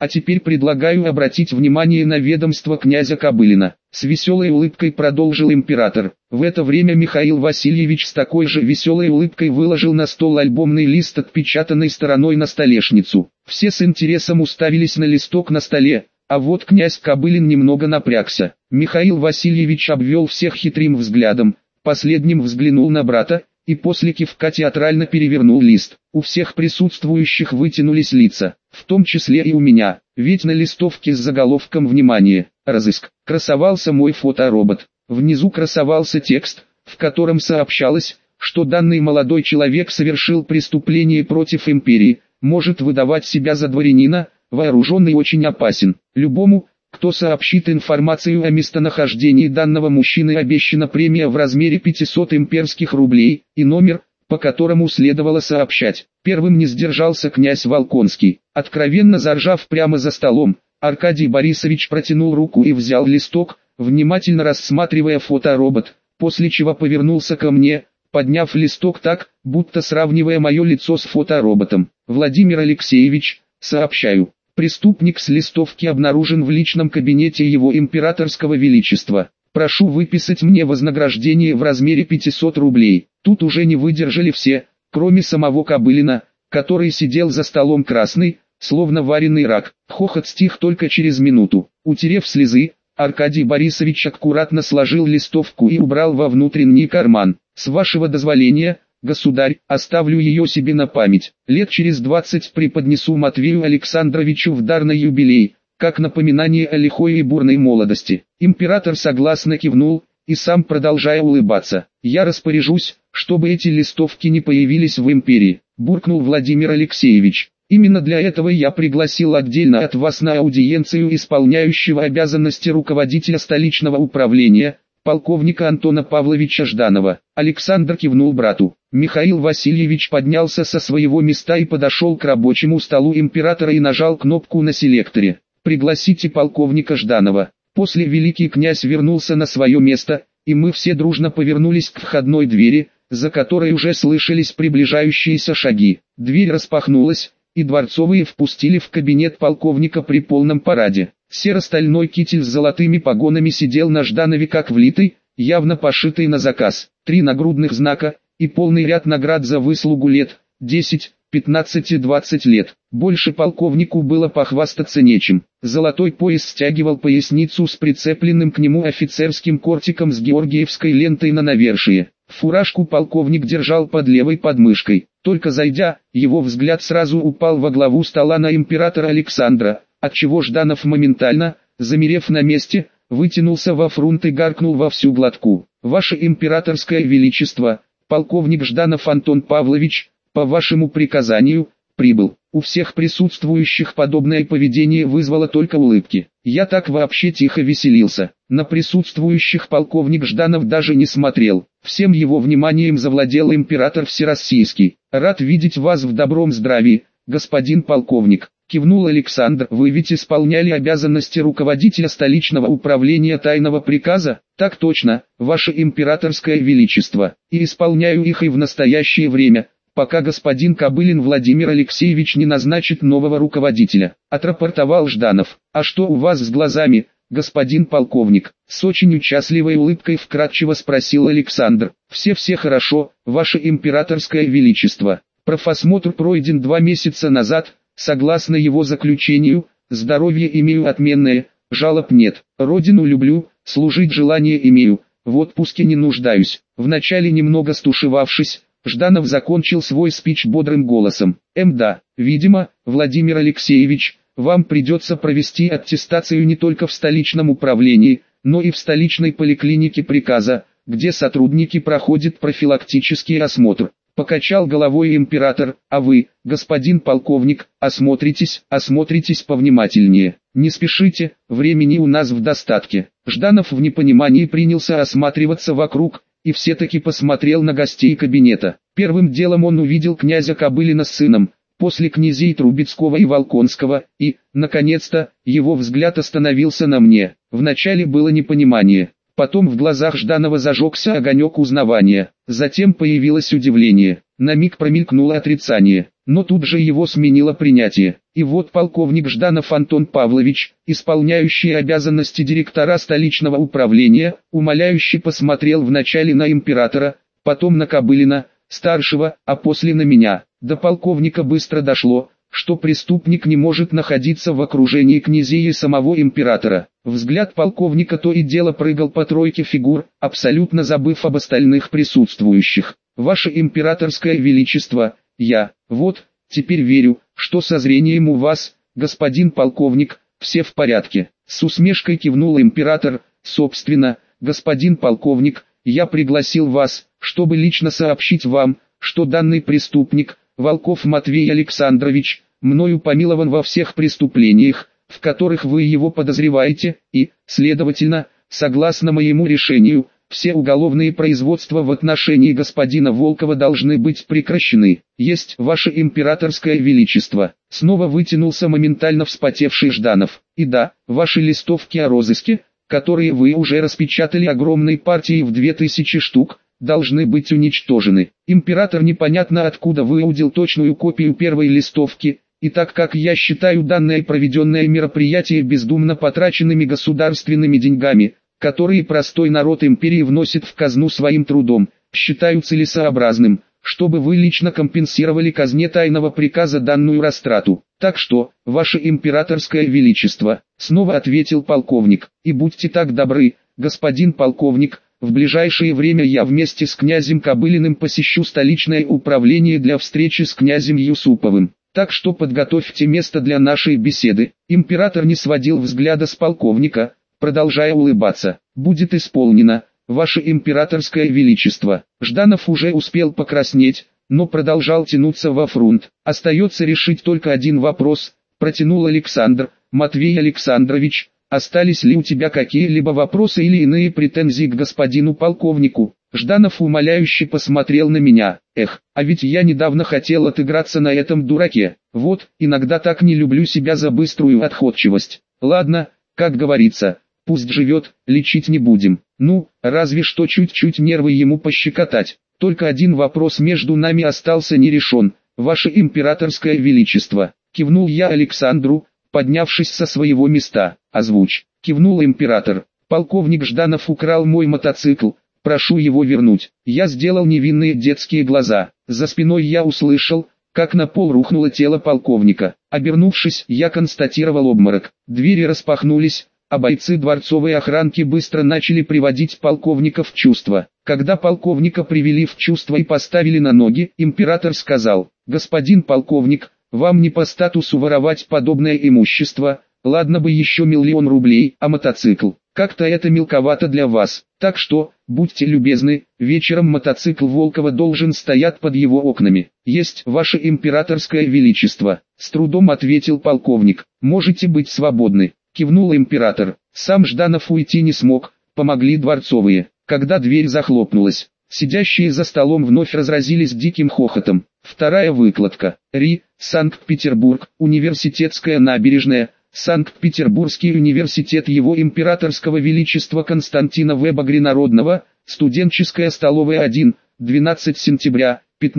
А теперь предлагаю обратить внимание на ведомство князя Кобылина. С веселой улыбкой продолжил император. В это время Михаил Васильевич с такой же веселой улыбкой выложил на стол альбомный лист, отпечатанной стороной на столешницу. Все с интересом уставились на листок на столе, а вот князь Кобылин немного напрягся. Михаил Васильевич обвел всех хитрым взглядом, последним взглянул на брата, и после кивка театрально перевернул лист. У всех присутствующих вытянулись лица, в том числе и у меня, ведь на листовке с заголовком «Внимание! Разыск!» красовался мой фоторобот. Внизу красовался текст, в котором сообщалось, что данный молодой человек совершил преступление против империи, может выдавать себя за дворянина, вооружен и очень опасен. Любому, кто сообщит информацию о местонахождении данного мужчины, обещана премия в размере 500 имперских рублей, и номер, по которому следовало сообщать. Первым не сдержался князь Волконский. Откровенно заржав прямо за столом, Аркадий Борисович протянул руку и взял листок, внимательно рассматривая фоторобот, после чего повернулся ко мне, подняв листок так, будто сравнивая мое лицо с фотороботом. «Владимир Алексеевич, сообщаю. Преступник с листовки обнаружен в личном кабинете его императорского величества. Прошу выписать мне вознаграждение в размере 500 рублей. Тут уже не выдержали все, кроме самого Кобылина, который сидел за столом красный, словно вареный рак. Хохот стих только через минуту. Утерев слезы, Аркадий Борисович аккуратно сложил листовку и убрал во внутренний карман. «С вашего дозволения, государь, оставлю ее себе на память. Лет через 20 преподнесу Матвею Александровичу в дар на юбилей, как напоминание о лихой и бурной молодости». Император согласно кивнул, и сам продолжая улыбаться. «Я распоряжусь, чтобы эти листовки не появились в империи», буркнул Владимир Алексеевич. «Именно для этого я пригласил отдельно от вас на аудиенцию исполняющего обязанности руководителя столичного управления, полковника Антона Павловича Жданова». Александр кивнул брату. Михаил Васильевич поднялся со своего места и подошел к рабочему столу императора и нажал кнопку на селекторе. «Пригласите полковника Жданова». После великий князь вернулся на свое место, и мы все дружно повернулись к входной двери, за которой уже слышались приближающиеся шаги. Дверь распахнулась, и дворцовые впустили в кабинет полковника при полном параде. Серо-стальной китель с золотыми погонами сидел на Жданове как влитый, явно пошитый на заказ. 3 нагрудных знака и полный ряд наград за выслугу лет, 10, 15 и 20 лет. Больше полковнику было похвастаться нечем. Золотой пояс стягивал поясницу с прицепленным к нему офицерским кортиком с георгиевской лентой на навершие. Фуражку полковник держал под левой подмышкой. Только зайдя, его взгляд сразу упал во главу стола на императора Александра, отчего Жданов моментально, замерев на месте, вытянулся во фрунт и гаркнул во всю глотку: «Ваше императорское величество, полковник Жданов Антон Павлович, по вашему приказанию, прибыл». У всех присутствующих подобное поведение вызвало только улыбки. Я так вообще тихо веселился. На присутствующих полковник Жданов даже не смотрел. Всем его вниманием завладел император Всероссийский. «Рад видеть вас в добром здравии, господин полковник», кивнул Александр. «Вы ведь исполняли обязанности руководителя столичного управления тайного приказа?» «Так точно, ваше императорское величество, и исполняю их и в настоящее время, пока господин Кобылин Владимир Алексеевич не назначит нового руководителя», отрапортовал Жданов. «А что у вас с глазами, господин полковник?» С очень участливой улыбкой вкратчиво спросил Александр. «Все хорошо, ваше императорское величество. Профосмотр пройден 2 месяца назад, согласно его заключению, здоровье имею отменное, жалоб нет, родину люблю, служить желание имею, в отпуске не нуждаюсь». Вначале немного стушевавшись, Жданов закончил свой спич бодрым голосом. Да, видимо, Владимир Алексеевич, вам придется провести аттестацию не только в столичном управлении, но и в столичной поликлинике приказа, где сотрудники проходят профилактический осмотр». Покачал головой император. «А вы, господин полковник, осмотритесь повнимательнее. Не спешите, времени у нас в достатке». Жданов в непонимании принялся осматриваться вокруг, и все-таки посмотрел на гостей кабинета. Первым делом он увидел князя Кобылина с сыном, после князей Трубецкого и Волконского, и, наконец-то, его взгляд остановился на мне. Вначале было непонимание, потом в глазах Жданова зажегся огонек узнавания, затем появилось удивление, на миг промелькнуло отрицание. но тут же его сменило принятие. И вот полковник Жданов Антон Павлович, исполняющий обязанности директора столичного управления, умоляюще посмотрел вначале на императора, потом на Кобылина, старшего, а после на меня. До полковника быстро дошло, что преступник не может находиться в окружении князей и самого императора. Взгляд полковника то и дело прыгал по тройке фигур, абсолютно забыв об остальных присутствующих. «Ваше императорское величество, вот, теперь верю, что со зрением у вас, господин полковник, все в порядке». С усмешкой кивнул император. «Собственно, господин полковник, я пригласил вас, чтобы лично сообщить вам, что данный преступник, Волков Матвей Александрович, мною помилован во всех преступлениях, в которых вы его подозреваете, и, следовательно, согласно моему решению, все уголовные производства в отношении господина Волкова должны быть прекращены. Есть, ваше императорское величество». Снова вытянулся моментально вспотевший Жданов. «И да, ваши листовки о розыске, которые вы уже распечатали огромной партией в 2000 штук, должны быть уничтожены. Император непонятно откуда выудил точную копию первой листовки, и так как я считаю данное проведенное мероприятие бездумно потраченными государственными деньгами, которые простой народ империи вносит в казну своим трудом, считаю целесообразным, чтобы вы лично компенсировали казне тайного приказа данную растрату. Так что, ваше императорское величество», снова ответил полковник, «и будьте так добры, господин полковник, в ближайшее время я вместе с князем Кобылиным посещу столичное управление для встречи с князем Юсуповым. Так что подготовьте место для нашей беседы». Император не сводил взгляда с полковника, продолжая улыбаться. «Будет исполнено, ваше императорское величество». Жданов уже успел покраснеть, но продолжал тянуться во фрунт. «Остается решить только один вопрос», протянул Александр. «Матвей Александрович, остались ли у тебя какие-либо вопросы или иные претензии к господину полковнику?» Жданов умоляюще посмотрел на меня. А ведь я недавно хотел отыграться на этом дураке. Вот, иногда так не люблю себя за быструю отходчивость. Ладно, как говорится, пусть живет, лечить не будем. Ну, разве что чуть-чуть нервы ему пощекотать. Только один вопрос между нами остался не решен. Ваше императорское величество. Кивнул я Александру, поднявшись со своего места. «Озвучь», кивнул император. «Полковник Жданов украл мой мотоцикл. Прошу его вернуть». Я сделал невинные детские глаза. За спиной я услышал, как на пол рухнуло тело полковника. Обернувшись, я констатировал обморок. Двери распахнулись, а бойцы дворцовой охранки быстро начали приводить полковника в чувство. Когда полковника привели в чувство и поставили на ноги, император сказал: «Господин полковник, вам не по статусу воровать подобное имущество, ладно бы еще 1 000 000 рублей, а мотоцикл. Как-то это мелковато для вас, так что, будьте любезны, вечером мотоцикл Волкова должен стоять под его окнами». «Есть, ваше императорское величество», с трудом ответил полковник. «Можете быть свободны», кивнул император. Сам Жданов уйти не смог, помогли дворцовые. Когда дверь захлопнулась, сидящие за столом вновь разразились диким хохотом. Вторая выкладка. Санкт-Петербург, Университетская набережная, Санкт-Петербургский университет Его Императорского Величества Константина В. Багринародного, студенческая столовая 1, 12 сентября,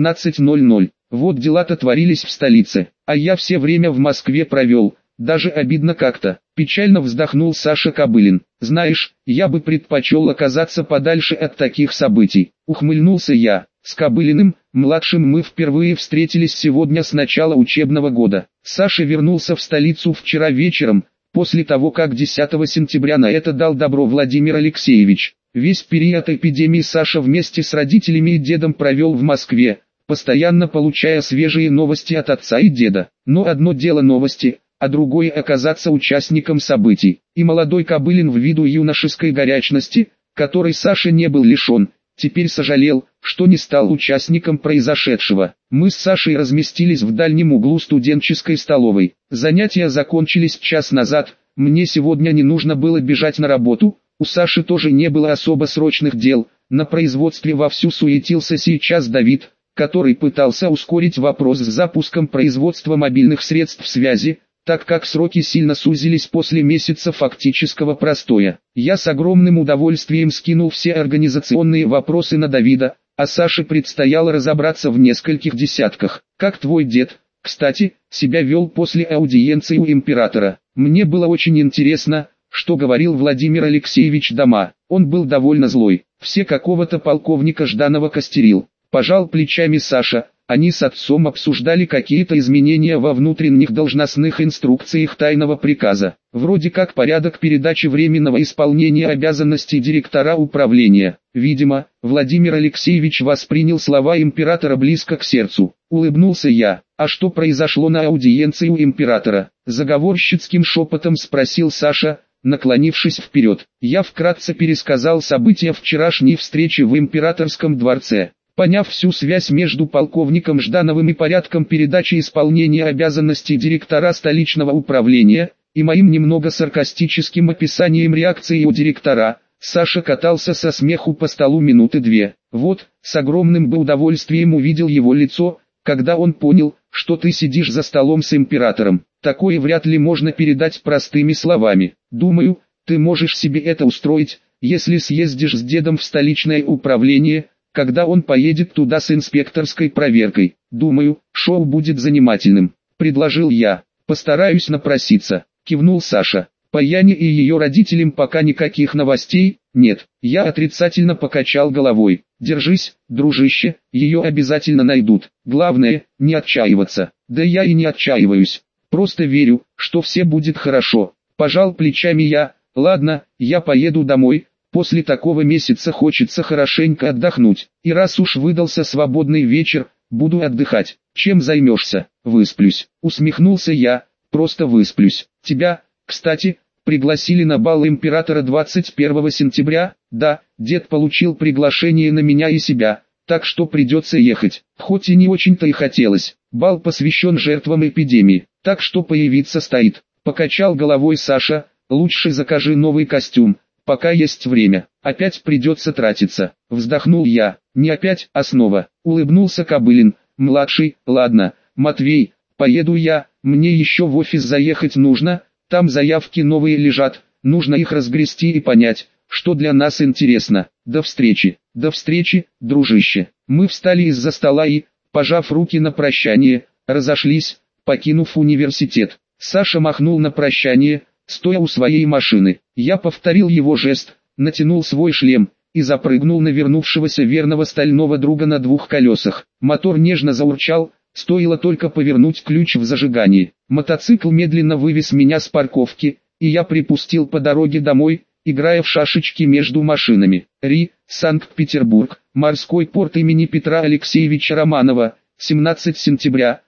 15:00. Вот дела-то творились в столице, а я все время в Москве провел, даже обидно как-то. Печально вздохнул Саша Кобылин. «Знаешь, я бы предпочел оказаться подальше от таких событий», ухмыльнулся я. С Кобылиным, младшим, мы впервые встретились сегодня с начала учебного года. Саша вернулся в столицу вчера вечером, после того как 10 сентября на это дал добро Владимир Алексеевич. Весь период эпидемии Саша вместе с родителями и дедом провел в Москве, постоянно получая свежие новости от отца и деда. Но одно дело новости, а другое оказаться участником событий. И молодой Кобылин ввиду юношеской горячности, которой Саша не был лишен, теперь сожалел, что не стал участником произошедшего. Мы с Сашей разместились в дальнем углу студенческой столовой. Занятия закончились час назад, мне сегодня не нужно было бежать на работу, у Саши тоже не было особо срочных дел, на производстве вовсю суетился сейчас Давид, который пытался ускорить вопрос с запуском производства мобильных средств связи, так как сроки сильно сузились после месяца фактического простоя. Я с огромным удовольствием скинул все организационные вопросы на Давида, а Саше предстояло разобраться в нескольких десятках. «Как твой дед?» Кстати, себя вел после аудиенции у императора. Мне было очень интересно, что говорил Владимир Алексеевич дома. Он был довольно злой. Все какого-то полковника Жданова костерил. Пожал плечами Саша. Они с отцом обсуждали какие-то изменения во внутренних должностных инструкциях тайного приказа. Вроде как порядок передачи временного исполнения обязанностей директора управления. Видимо, Владимир Алексеевич воспринял слова императора близко к сердцу. Улыбнулся я. А что произошло на аудиенции у императора? Заговорщицким шепотом спросил Саша, наклонившись вперед. Я вкратце пересказал события вчерашней встречи в императорском дворце. Поняв всю связь между полковником Ждановым и порядком передачи исполнения обязанностей директора столичного управления, и моим немного саркастическим описанием реакции у директора, Саша катался со смеху по столу минуты две. Вот, с огромным бы удовольствием увидел его лицо, когда он понял, что ты сидишь за столом с императором. Такое вряд ли можно передать простыми словами. Думаю, ты можешь себе это устроить, если съездишь с дедом в столичное управление, когда он поедет туда с инспекторской проверкой. Думаю, шоу будет занимательным, предложил я. Постараюсь напроситься, кивнул Саша. По Яне и ее родителям пока никаких новостей, нет. Я отрицательно покачал головой. Держись, дружище, ее обязательно найдут. Главное, не отчаиваться. Да я и не отчаиваюсь. Просто верю, что все будет хорошо. Пожал плечами я. Ладно, я поеду домой. После такого месяца хочется хорошенько отдохнуть. И раз уж выдался свободный вечер, буду отдыхать. Чем займешься? Высплюсь. Усмехнулся я. Просто высплюсь. Тебя, кстати, пригласили на бал императора 21 сентября. Да, дед получил приглашение на меня и себя, так что придется ехать. Хоть и не очень-то и хотелось. Бал посвящен жертвам эпидемии, так что появиться стоит. Покачал головой Саша. Лучше закажи новый костюм. Пока есть время, опять придется тратиться. Вздохнул я. Не опять, а снова. Улыбнулся Кобылин. Младший, ладно, Матвей, поеду я, мне еще в офис заехать нужно, там заявки новые лежат, нужно их разгрести и понять, что для нас интересно. До встречи, дружище. Мы встали из-за стола и, пожав руки на прощание, разошлись, покинув университет. Саша махнул на прощание, стоя у своей машины. Я повторил его жест, натянул свой шлем и запрыгнул на вернувшегося верного стального друга на двух колесах. Мотор нежно заурчал, стоило только повернуть ключ в зажигании. Мотоцикл медленно вывез меня с парковки, и я припустил по дороге домой, играя в шашечки между машинами. Санкт-Петербург, морской порт имени Петра Алексеевича Романова, 17 сентября,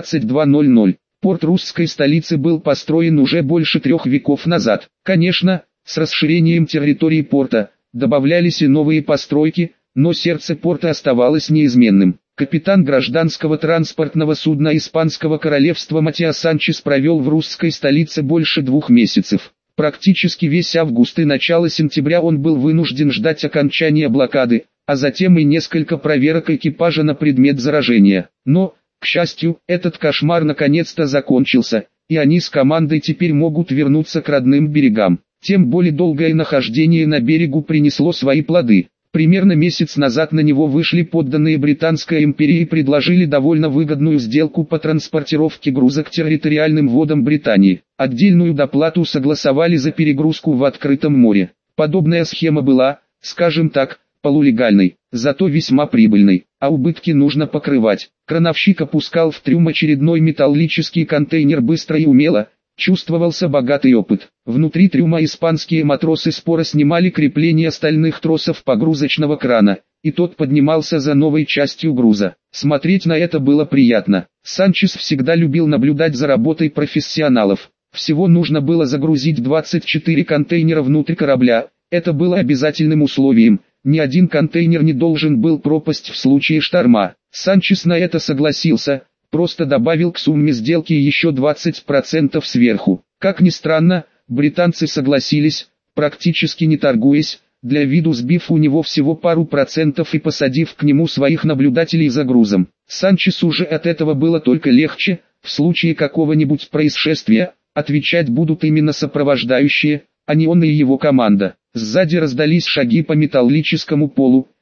22:00. Порт русской столицы был построен уже больше 3 веков назад. Конечно, с расширением территории порта добавлялись и новые постройки, но сердце порта оставалось неизменным. Капитан гражданского транспортного судна Испанского королевства Матиас Санчес провел в русской столице больше 2 месяцев. Практически весь август и начало сентября он был вынужден ждать окончания блокады, а затем и несколько проверок экипажа на предмет заражения. Но, к счастью, этот кошмар наконец-то закончился, и они с командой теперь могут вернуться к родным берегам. Тем более долгое нахождение на берегу принесло свои плоды. Примерно месяц назад на него вышли подданные Британской империи и предложили довольно выгодную сделку по транспортировке груза к территориальным водам Британии. Отдельную доплату согласовали за перегрузку в открытом море. Подобная схема была, скажем так, полулегальной, зато весьма прибыльной, а убытки нужно покрывать. Крановщик опускал в трюм очередной металлический контейнер быстро и умело, чувствовался богатый опыт. Внутри трюма испанские матросы споро снимали крепления стальных тросов погрузочного крана, и тот поднимался за новой частью груза. Смотреть на это было приятно. Санчес всегда любил наблюдать за работой профессионалов. Всего нужно было загрузить 24 контейнера внутрь корабля, это было обязательным условием. Ни один контейнер не должен был пропасть в случае шторма. Санчес на это согласился, просто добавил к сумме сделки еще 20% сверху. Как ни странно, британцы согласились, практически не торгуясь, для виду сбив у него всего пару процентов и посадив к нему своих наблюдателей за грузом. Санчесу же от этого было только легче, в случае какого-нибудь происшествия, отвечать будут именно сопровождающие, а не он и его команда. Сзади раздались шаги по металлическому полу,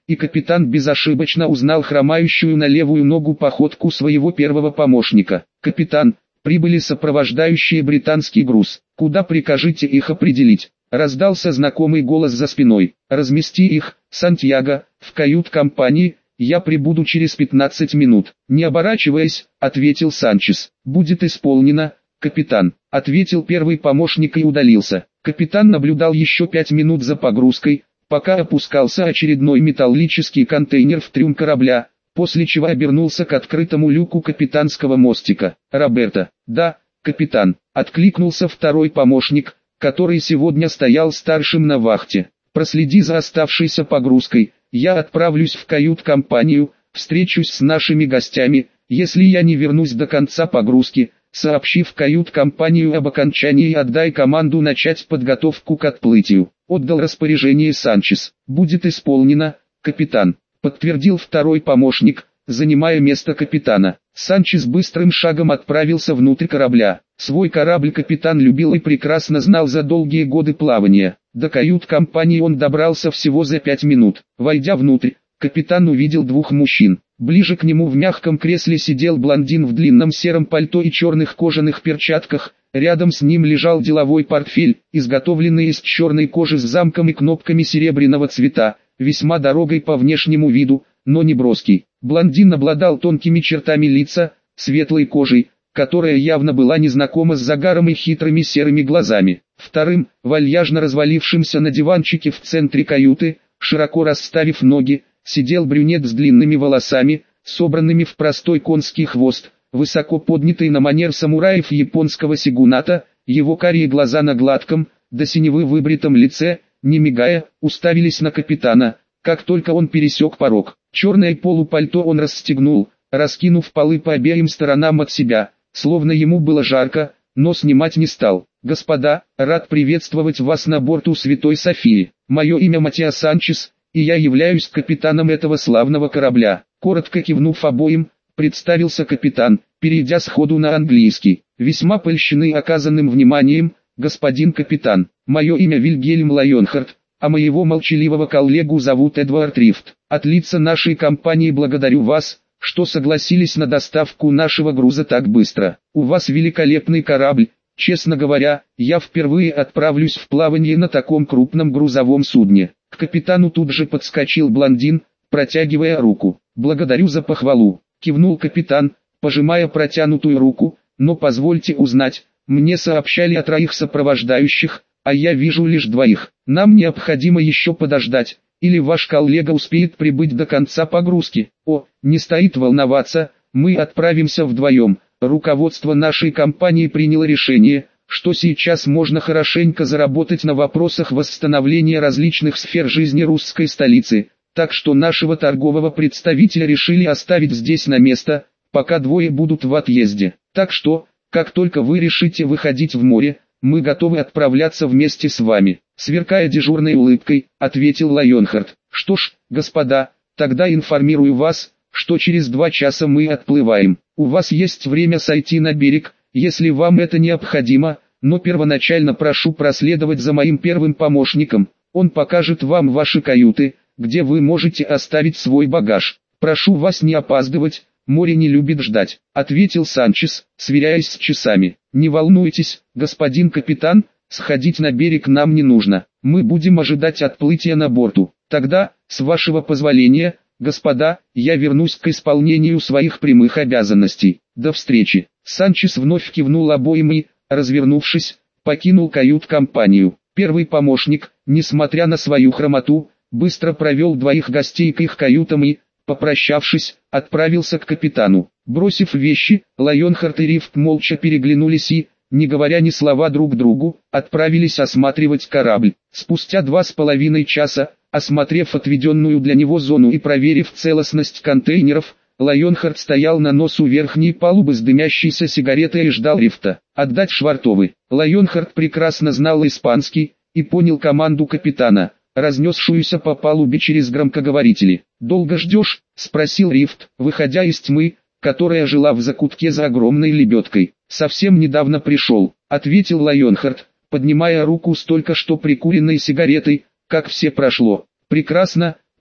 и капитан безошибочно узнал хромающую на левую ногу походку своего первого помощника. «Капитан, прибыли сопровождающие британский груз. Куда прикажете их определить?» Раздался знакомый голос за спиной. «Размести их, Сантьяго, в кают-компании, я прибуду через 15 минут». «Не оборачиваясь», ответил Санчес. «Будет исполнено, капитан», ответил первый помощник и удалился. Капитан наблюдал еще 5 минут за погрузкой, пока опускался очередной металлический контейнер в трюм корабля, после чего обернулся к открытому люку капитанского мостика. «Роберто». «Да, капитан», откликнулся второй помощник, который сегодня стоял старшим на вахте. «Проследи за оставшейся погрузкой, я отправлюсь в кают-компанию, встречусь с нашими гостями, если я не вернусь до конца погрузки, сообщи в кают-компанию об окончании и отдай команду начать подготовку к отплытию». Отдал распоряжение Санчес. «Будет исполнено, капитан», подтвердил второй помощник, занимая место капитана. Санчес быстрым шагом отправился внутрь корабля. Свой корабль капитан любил и прекрасно знал за долгие годы плавания. До кают-компании он добрался всего за 5 минут. Войдя внутрь, капитан увидел двух мужчин. Ближе к нему в мягком кресле сидел блондин в длинном сером пальто и черных кожаных перчатках. Рядом с ним лежал деловой портфель, изготовленный из черной кожи с замком и кнопками серебряного цвета, весьма дорогой по внешнему виду, но не броский. Блондин обладал тонкими чертами лица, светлой кожей, которая явно была незнакома с загаром и хитрыми серыми глазами. Вторым, вальяжно развалившимся на диванчике в центре каюты, широко расставив ноги, сидел брюнет с длинными волосами, собранными в простой конский хвост, высоко поднятый на манер самураев японского сигуната. Его карие глаза на гладком, до синевы выбритом лице, не мигая, уставились на капитана. Как только он пересек порог, черное полупальто он расстегнул, раскинув полы по обеим сторонам от себя, словно ему было жарко, но снимать не стал. «Господа, рад приветствовать вас на борту Святой Софии. Мое имя Матиас Санчес, и я являюсь капитаном этого славного корабля». Коротко кивнув обоим, представился капитан, перейдя сходу на английский. «Весьма польщены оказанным вниманием, господин капитан. Мое имя Вильгельм Лайонхард, а моего молчаливого коллегу зовут Эдвард Рифт. От лица нашей компании благодарю вас, что согласились на доставку нашего груза так быстро. У вас великолепный корабль. Честно говоря, я впервые отправлюсь в плавание на таком крупном грузовом судне». К капитану тут же подскочил блондин, протягивая руку. «Благодарю за похвалу», кивнул капитан, пожимая протянутую руку. «Но позвольте узнать, мне сообщали о 3 сопровождающих, а я вижу лишь 2. Нам необходимо еще подождать, или ваш коллега успеет прибыть до конца погрузки». «О, не стоит волноваться, мы отправимся вдвоем. Руководство нашей компании приняло решение, что сейчас можно хорошенько заработать на вопросах восстановления различных сфер жизни русской столицы, так что нашего торгового представителя решили оставить здесь на место, пока 2 будут в отъезде. Так что, как только вы решите выходить в море, мы готовы отправляться вместе с вами», сверкая дежурной улыбкой, ответил Лайонхард. «Что ж, господа, тогда информирую вас, что через 2 часа мы отплываем. У вас есть время сойти на берег, если вам это необходимо, но первоначально прошу проследовать за моим первым помощником. Он покажет вам ваши каюты, где вы можете оставить свой багаж. Прошу вас не опаздывать, море не любит ждать», ответил Санчес, сверяясь с часами. «Не волнуйтесь, господин капитан, сходить на берег нам не нужно. Мы будем ожидать отплытия на борту. Тогда, с вашего позволения, господа, я вернусь к исполнению своих прямых обязанностей. До встречи». Санчес вновь кивнул обоим и, развернувшись, покинул кают-компанию. Первый помощник, несмотря на свою хромоту, быстро провел 2 гостей к их каютам и, попрощавшись, отправился к капитану. Бросив вещи, Лайонхард и Рифт молча переглянулись и, не говоря ни слова друг другу, отправились осматривать корабль. Спустя 2,5 часа, осмотрев отведенную для него зону и проверив целостность контейнеров, Лайонхард стоял на носу верхней палубы с дымящейся сигаретой и ждал Рифта. «Отдать швартовы». Лайонхард прекрасно знал испанский и понял команду капитана, разнесшуюся по палубе через громкоговорители. «Долго ждешь?» — спросил Рифт, выходя из тьмы, которая жила в закутке за огромной лебедкой. «Совсем недавно пришел», — ответил Лайонхард, поднимая руку с только что прикуренной сигаретой. «Как все прошло?» «Прекрасно»,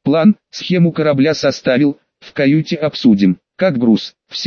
План, схему корабля составил, в каюте обсудим. Как груз, все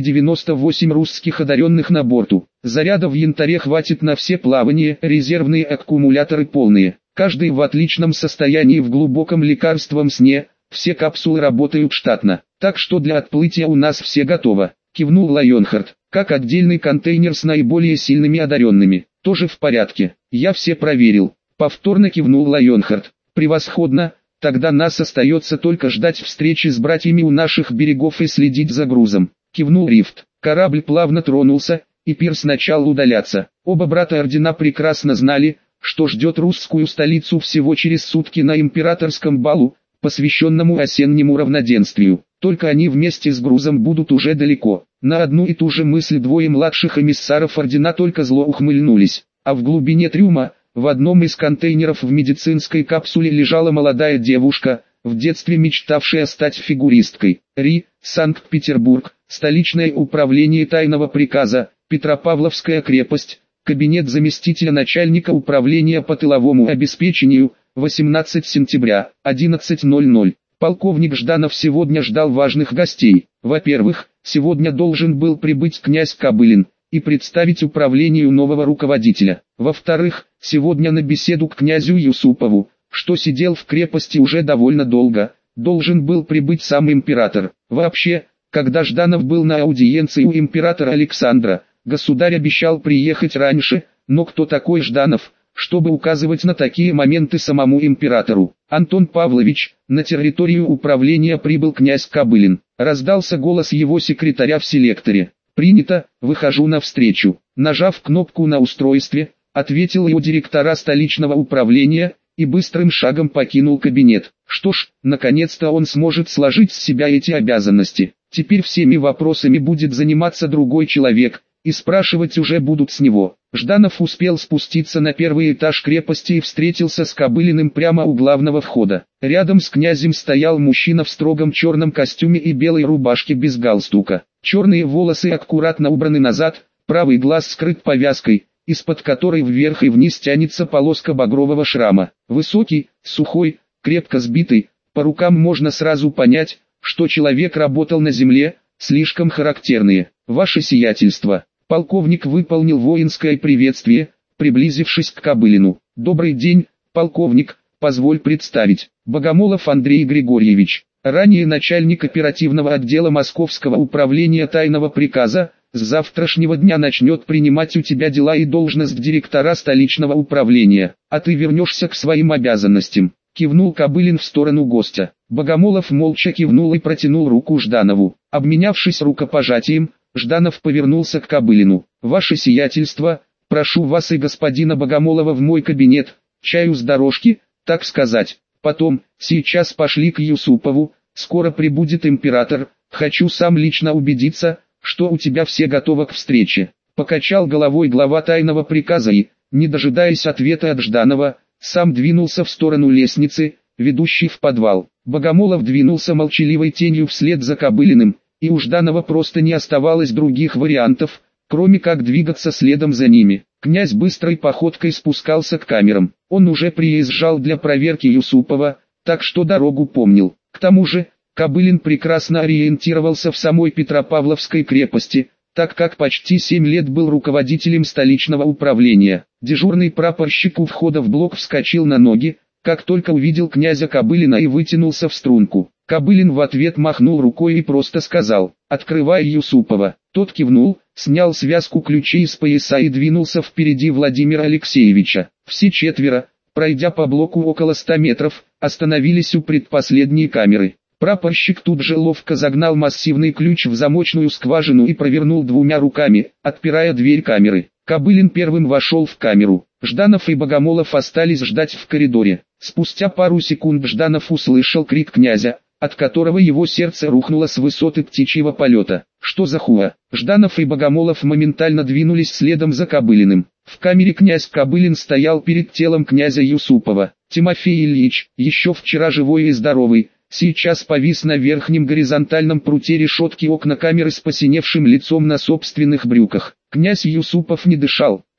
298 русских одаренных на борту. Заряда в янтаре хватит на все плавания, резервные аккумуляторы полные. Каждый в отличном состоянии в глубоком лекарственном сне, все капсулы работают штатно. Так что для отплытия у нас все готово. Кивнул Лайонхард. Как отдельный контейнер с наиболее сильными одаренными. Тоже в порядке. Я все проверил. Повторно кивнул Лайонхард. Превосходно. Тогда нас остается только ждать встречи с братьями у наших берегов и следить за грузом. Кивнул Рифт. Корабль плавно тронулся, и пирс начал удаляться. Оба брата ордена прекрасно знали, что ждет русскую столицу всего через сутки на императорском балу, посвященному осеннему равноденствию. Только они вместе с грузом будут уже далеко. На одну и ту же мысль двое младших эмиссаров ордена только зло ухмыльнулись. А в глубине трюма, в одном из контейнеров в медицинской капсуле лежала молодая девушка, в детстве мечтавшая стать фигуристкой. Ри, Санкт-Петербург, столичное управление тайного приказа, Петропавловская крепость, кабинет заместителя начальника управления по тыловому обеспечению, 18 сентября, 11:00. Полковник Жданов сегодня ждал важных гостей. Во-первых, сегодня должен был прибыть князь Кобылин и представить управлению нового руководителя. Во-вторых, сегодня на беседу к князю Юсупову, что сидел в крепости уже довольно долго, должен был прибыть сам император. Вообще, когда Жданов был на аудиенции у императора Александра, государь обещал приехать раньше, но кто такой Жданов, чтобы указывать на такие моменты самому императору? Антон Павлович, на территорию управления прибыл князь Кобылин. Раздался голос его секретаря в селекторе. «Принято, выхожу навстречу». Нажав кнопку на устройстве, ответил его директора столичного управления, и быстрым шагом покинул кабинет. Что ж, наконец-то он сможет сложить с себя эти обязанности. Теперь всеми вопросами будет заниматься другой человек, и спрашивать уже будут с него. Жданов успел спуститься на первый этаж крепости и встретился с Кобылиным прямо у главного входа. Рядом с князем стоял мужчина в строгом черном костюме и белой рубашке без галстука. Черные волосы аккуратно убраны назад, правый глаз скрыт повязкой, из-под которой вверх и вниз тянется полоска багрового шрама. Высокий, сухой, крепко сбитый, по рукам можно сразу понять, что человек работал на земле, слишком характерные. «Ваше сиятельство». Полковник выполнил воинское приветствие, приблизившись к Кобылину. «Добрый день, полковник, позволь представить. Богомолов Андрей Григорьевич, ранее начальник оперативного отдела Московского управления тайного приказа, с завтрашнего дня начнет принимать у тебя дела и должность директора столичного управления, а ты вернешься к своим обязанностям». Кивнул Кобылин в сторону гостя. Богомолов молча кивнул и протянул руку Жданову. Обменявшись рукопожатием, Жданов повернулся к Кобылину. «Ваше сиятельство, прошу вас и господина Богомолова в мой кабинет, чаю с дорожки, так сказать. Потом, сейчас пошли к Юсупову, скоро прибудет император, хочу сам лично убедиться, что у тебя все готово к встрече». Покачал головой глава тайного приказа и, не дожидаясь ответа от Жданова, сам двинулся в сторону лестницы, ведущей в подвал. Богомолов двинулся молчаливой тенью вслед за Кобылиным, и у Жданова просто не оставалось других вариантов, кроме как двигаться следом за ними. Князь быстрой походкой спускался к камерам. Он уже приезжал для проверки Юсупова, так что дорогу помнил. К тому же, Кобылин прекрасно ориентировался в самой Петропавловской крепости, так как почти 7 лет был руководителем столичного управления. Дежурный прапорщик у входа в блок вскочил на ноги, как только увидел князя Кобылина, и вытянулся в струнку. Кобылин в ответ махнул рукой и просто сказал: «Открывай Юсупова». Тот кивнул, снял связку ключей из пояса и двинулся впереди Владимира Алексеевича. Все четверо, пройдя по блоку около 100 метров, остановились у предпоследней камеры. Прапорщик тут же ловко загнал массивный ключ в замочную скважину и провернул двумя руками, отпирая дверь камеры. Кобылин первым вошел в камеру. Жданов и Богомолов остались ждать в коридоре. Спустя пару секунд Жданов услышал крик князя, от которого его сердце рухнуло с высоты птичьего полета. «Что за хуа?» Жданов и Богомолов моментально двинулись следом за Кобылиным. В камере князь Кобылин стоял перед телом князя Юсупова. Тимофей Ильич, еще вчера живой и здоровый, сейчас повис на верхнем горизонтальном пруте решетки окна камеры с посиневшим лицом на собственных брюках. Князь Юсупов не дышал,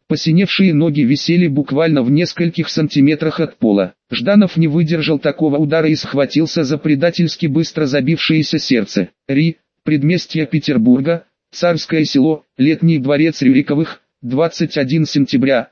Посиневшие ноги висели буквально в нескольких сантиметрах от пола. Жданов не выдержал такого удара и схватился за предательски быстро забившееся сердце. Предместье Петербурга, Царское село, Летний дворец Рюриковых, 21 сентября,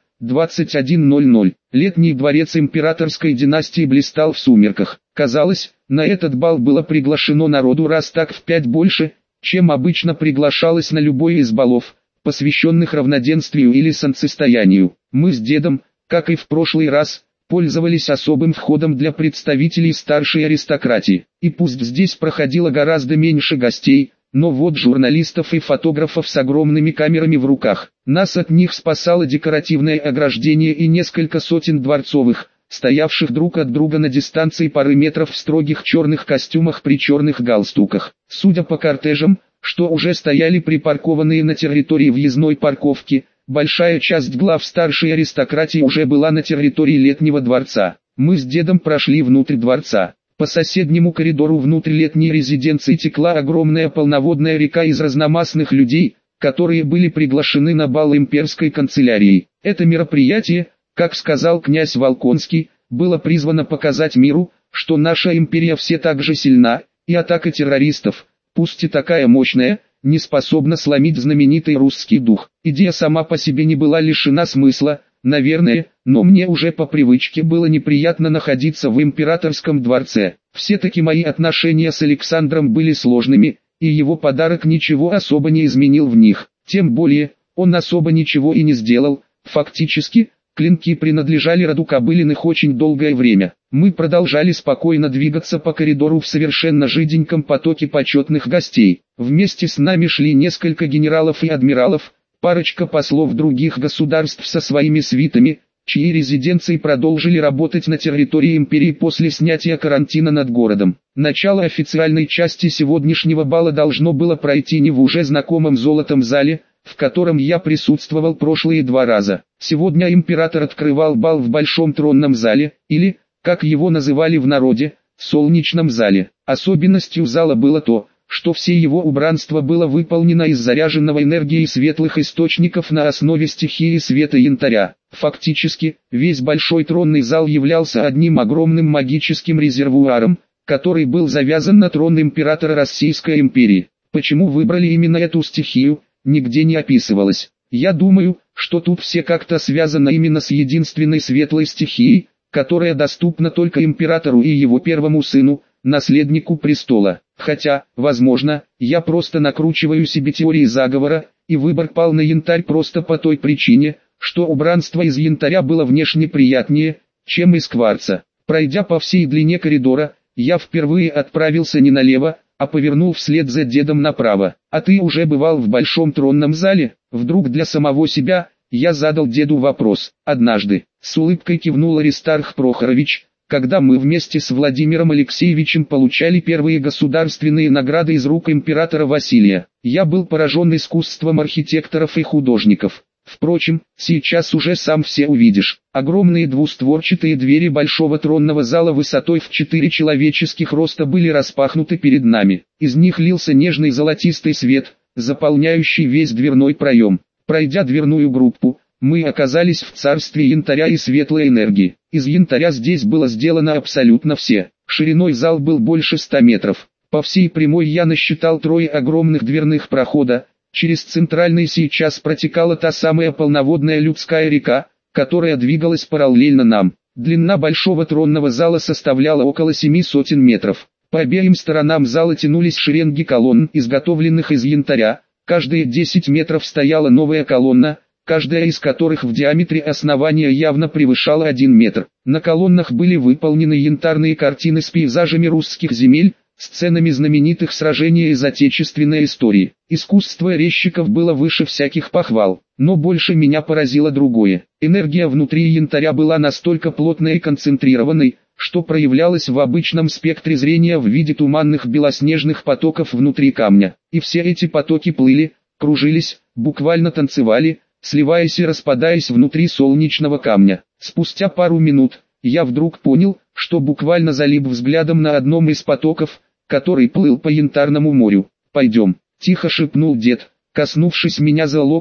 21:00. Летний дворец императорской династии блистал в сумерках. Казалось, на этот бал было приглашено народу раз так в 5 больше, чем обычно приглашалось на любой из балов, посвященных равноденствию или солнцестоянию. Мы с дедом, как и в прошлый раз, пользовались особым входом для представителей старшей аристократии. И пусть здесь проходило гораздо меньше гостей, но вот журналистов и фотографов с огромными камерами в руках. Нас от них спасало декоративное ограждение и несколько сотен дворцовых, стоявших друг от друга на дистанции пары метров в строгих черных костюмах при черных галстуках. Судя по кортежам, что уже стояли припаркованные на территории въездной парковки, большая часть глав старшей аристократии уже была на территории Летнего дворца. Мы с дедом прошли внутрь дворца. По соседнему коридору внутрь летней резиденции текла огромная полноводная река из разномастных людей, которые были приглашены на бал имперской канцелярии. Это мероприятие, как сказал князь Волконский, было призвано показать миру, что наша империя все так же сильна, и атака террористов, пусть и такая мощная, не способна сломить знаменитый русский дух. Идея сама по себе не была лишена смысла, наверное, но мне уже по привычке было неприятно находиться в императорском дворце. Все-таки мои отношения с Александром были сложными, и его подарок ничего особо не изменил в них. Тем более, он особо ничего и не сделал. Фактически, клинки принадлежали роду Кобылиных очень долгое время. Мы продолжали спокойно двигаться по коридору в совершенно жиденьком потоке почетных гостей. Вместе с нами шли несколько генералов и адмиралов, парочка послов других государств со своими свитами, чьи резиденции продолжили работать на территории империи после снятия карантина над городом. Начало официальной части сегодняшнего бала должно было пройти не в уже знакомом золотом зале, в котором я присутствовал прошлые 2 раза. Сегодня император открывал бал в Большом тронном зале, или, как его называли в народе, Солнечном зале. Особенностью зала было то, что все его убранство было выполнено из заряженного энергией светлых источников на основе стихии света янтаря. Фактически, весь большой тронный зал являлся одним огромным магическим резервуаром, который был завязан на трон императора Российской империи. Почему выбрали именно эту стихию, нигде не описывалось. Я думаю, что тут все как-то связано именно с единственной светлой стихией, которая доступна только императору и его первому сыну, наследнику престола. Хотя, возможно, я просто накручиваю себе теории заговора, и выбор пал на янтарь просто по той причине, что убранство из янтаря было внешне приятнее, чем из кварца. Пройдя по всей длине коридора, я впервые отправился не налево, а повернул вслед за дедом направо. «А ты уже бывал в Большом тронном зале?» Вдруг для самого себя, я задал деду вопрос. «Однажды», с улыбкой кивнул Аристарх Прохорович, «когда мы вместе с Владимиром Алексеевичем получали первые государственные награды из рук императора Василия. Я был поражен искусством архитекторов и художников. Впрочем, сейчас уже сам все увидишь. Огромные двустворчатые двери большого тронного зала высотой в 4 человеческих роста были распахнуты перед нами. Из них лился нежный золотистый свет, заполняющий весь дверной проем. Пройдя дверную группу, мы оказались в царстве янтаря и светлой энергии. Из янтаря здесь было сделано абсолютно все. Шириной зал был больше 100 метров. По всей прямой я насчитал 3 огромных дверных прохода. Через центральный сейчас протекала та самая полноводная людская река, которая двигалась параллельно нам. Длина большого тронного зала составляла около 700 метров. По обеим сторонам зала тянулись шеренги колонн, изготовленных из янтаря. Каждые 10 метров стояла новая колонна, каждая из которых в диаметре основания явно превышала 1 метр. На колоннах были выполнены янтарные картины с пейзажами русских земель, сценами знаменитых сражений из отечественной истории. Искусство резчиков было выше всяких похвал, но больше меня поразило другое. Энергия внутри янтаря была настолько плотной и концентрированной, что проявлялась в обычном спектре зрения в виде туманных белоснежных потоков внутри камня. И все эти потоки плыли, кружились, буквально танцевали, сливаясь и распадаясь внутри солнечного камня. Спустя пару минут, я вдруг понял, что буквально залип взглядом на одном из потоков, который плыл по янтарному морю. «Пойдем», — тихо шепнул дед, коснувшись меня за локоть,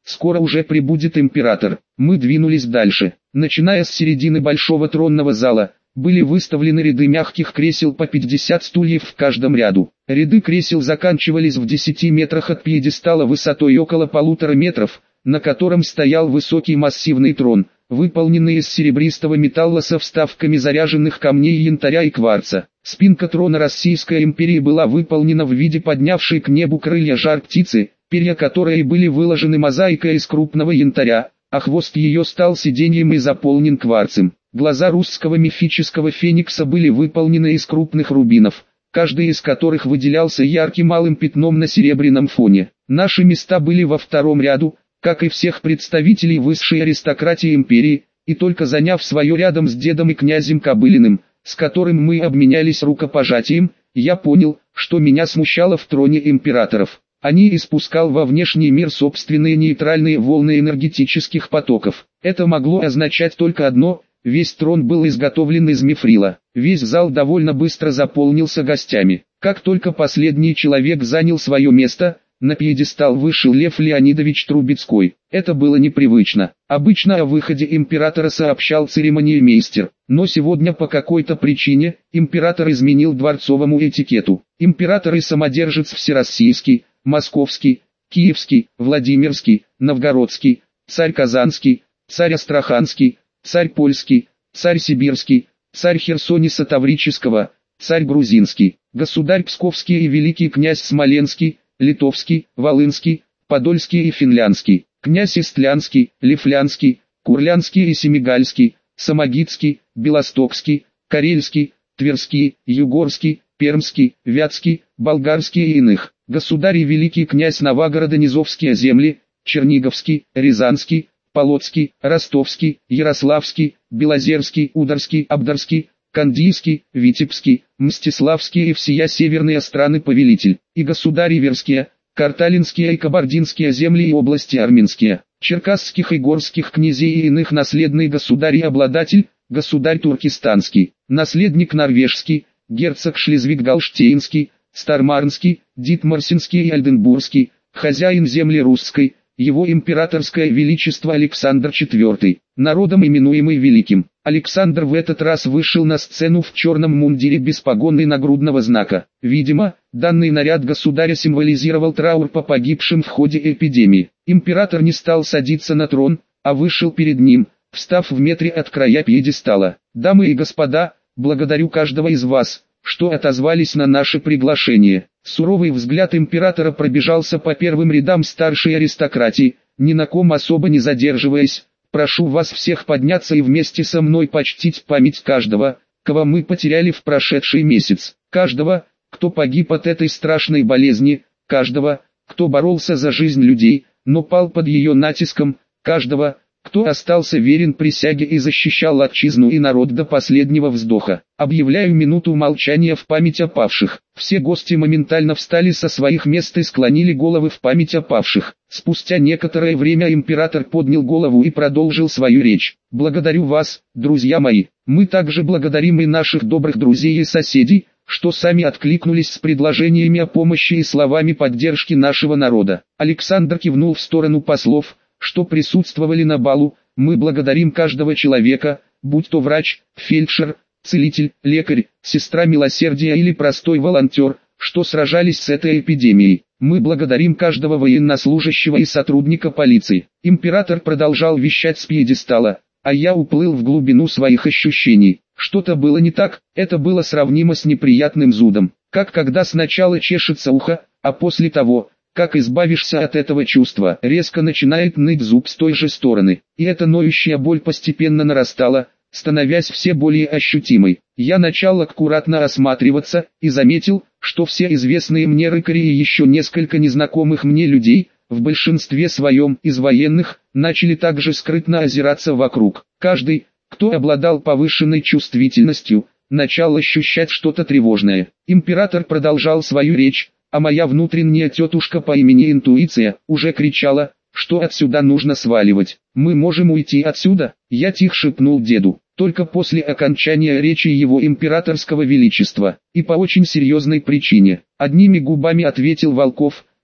скоро уже прибудет император. Мы двинулись дальше. Начиная с середины большого тронного зала, были выставлены ряды мягких кресел по 50 стульев в каждом ряду. Ряды кресел заканчивались в 10 метрах от пьедестала высотой около 1,5 метров, на котором стоял высокий массивный трон, выполненный из серебристого металла со вставками заряженных камней янтаря и кварца. Спинка трона Российской империи была выполнена в виде поднявшей к небу крылья жар-птицы, перья которой были выложены мозаикой из крупного янтаря, а хвост ее стал сиденьем и заполнен кварцем. Глаза русского мифического феникса были выполнены из крупных рубинов, каждый из которых выделялся ярким малым пятном на серебряном фоне. Наши места были во втором ряду, как и всех представителей высшей аристократии империи, и только заняв свое рядом с дедом и князем Кобылиным, с которым мы обменялись рукопожатием, я понял, что меня смущало в троне императоров. Они испускал во внешний мир собственные нейтральные волны энергетических потоков. Это могло означать только одно: весь трон был изготовлен из мифрила. Весь зал довольно быстро заполнился гостями. Как только последний человек занял свое место, на пьедестал вышел Лев Леонидович Трубецкой. Это было непривычно. Обычно о выходе императора сообщал церемониймейстер, но сегодня по какой-то причине император изменил дворцовому этикету. Император и самодержец всероссийский, московский, киевский, владимирский, новгородский, царь казанский, царь астраханский, царь польский, царь сибирский, царь Херсониса Таврического, царь грузинский, государь псковский и великий князь Смоленский, литовский, волынский, подольский и финляндский, князь Истлянский, Лифлянский, Курлянский и Семигальский, Самогитский, Белостокский, Карельский, Тверский, Югорский, Пермский, Вятский, Болгарский и иных, государь и великий князь Новогорода-Низовские земли, Черниговский, Рязанский, Полоцкий, Ростовский, Ярославский, Белозерский, Ударский, Абдарский, Кандийский, Витебский, Мстиславский и всея северные страны повелитель, и государи Иверские, Карталинские и Кабардинские земли и области Армянские, Черкасских и Горских князей и иных наследный государь и обладатель, государь Туркестанский, наследник Норвежский, герцог Шлезвиг-Голштейнский, Стармарнский, Дитмарсинский и Альденбургский, хозяин земли русской, его императорское величество Александр IV, народом именуемый Великим. Александр в этот раз вышел на сцену в черном мундире без погоны и нагрудного знака. Видимо, данный наряд государя символизировал траур по погибшим в ходе эпидемии. Император не стал садиться на трон, а вышел перед ним, встав в метре от края пьедестала. «Дамы и господа, благодарю каждого из вас, что отозвались на наше приглашение». Суровый взгляд императора пробежался по первым рядам старшей аристократии, ни на ком особо не задерживаясь. «Прошу вас всех подняться и вместе со мной почтить память каждого, кого мы потеряли в прошедший месяц, каждого, кто погиб от этой страшной болезни, каждого, кто боролся за жизнь людей, но пал под ее натиском, каждого, кто остался верен присяге и защищал отчизну и народ до последнего вздоха. Объявляю минуту молчания в память о павших». Все гости моментально встали со своих мест и склонили головы в память о павших. Спустя некоторое время император поднял голову и продолжил свою речь. «Благодарю вас, друзья мои. Мы также благодарим и наших добрых друзей и соседей, что сами откликнулись с предложениями о помощи и словами поддержки нашего народа». Александр кивнул в сторону послов, что присутствовали на балу. «Мы благодарим каждого человека, будь то врач, фельдшер, целитель, лекарь, сестра милосердия или простой волонтер, что сражались с этой эпидемией. Мы благодарим каждого военнослужащего и сотрудника полиции». Император продолжал вещать с пьедестала, а я уплыл в глубину своих ощущений. Что-то было не так, это было сравнимо с неприятным зудом, как когда сначала чешется ухо, а после того, как избавишься от этого чувства, резко начинает ныть зуб с той же стороны. И эта ноющая боль постепенно нарастала, становясь все более ощутимой. Я начал аккуратно осматриваться, и заметил, что все известные мне рыкари и еще несколько незнакомых мне людей, в большинстве своем из военных, начали также скрытно озираться вокруг. Каждый, кто обладал повышенной чувствительностью, начал ощущать что-то тревожное. Император продолжал свою речь, а моя внутренняя тетушка по имени Интуиция уже кричала, что отсюда нужно сваливать. «Мы можем уйти отсюда?» Я тихо шепнул деду. Только после окончания речи его императорского величества, и по очень серьезной причине. Одними губами ответил Волков,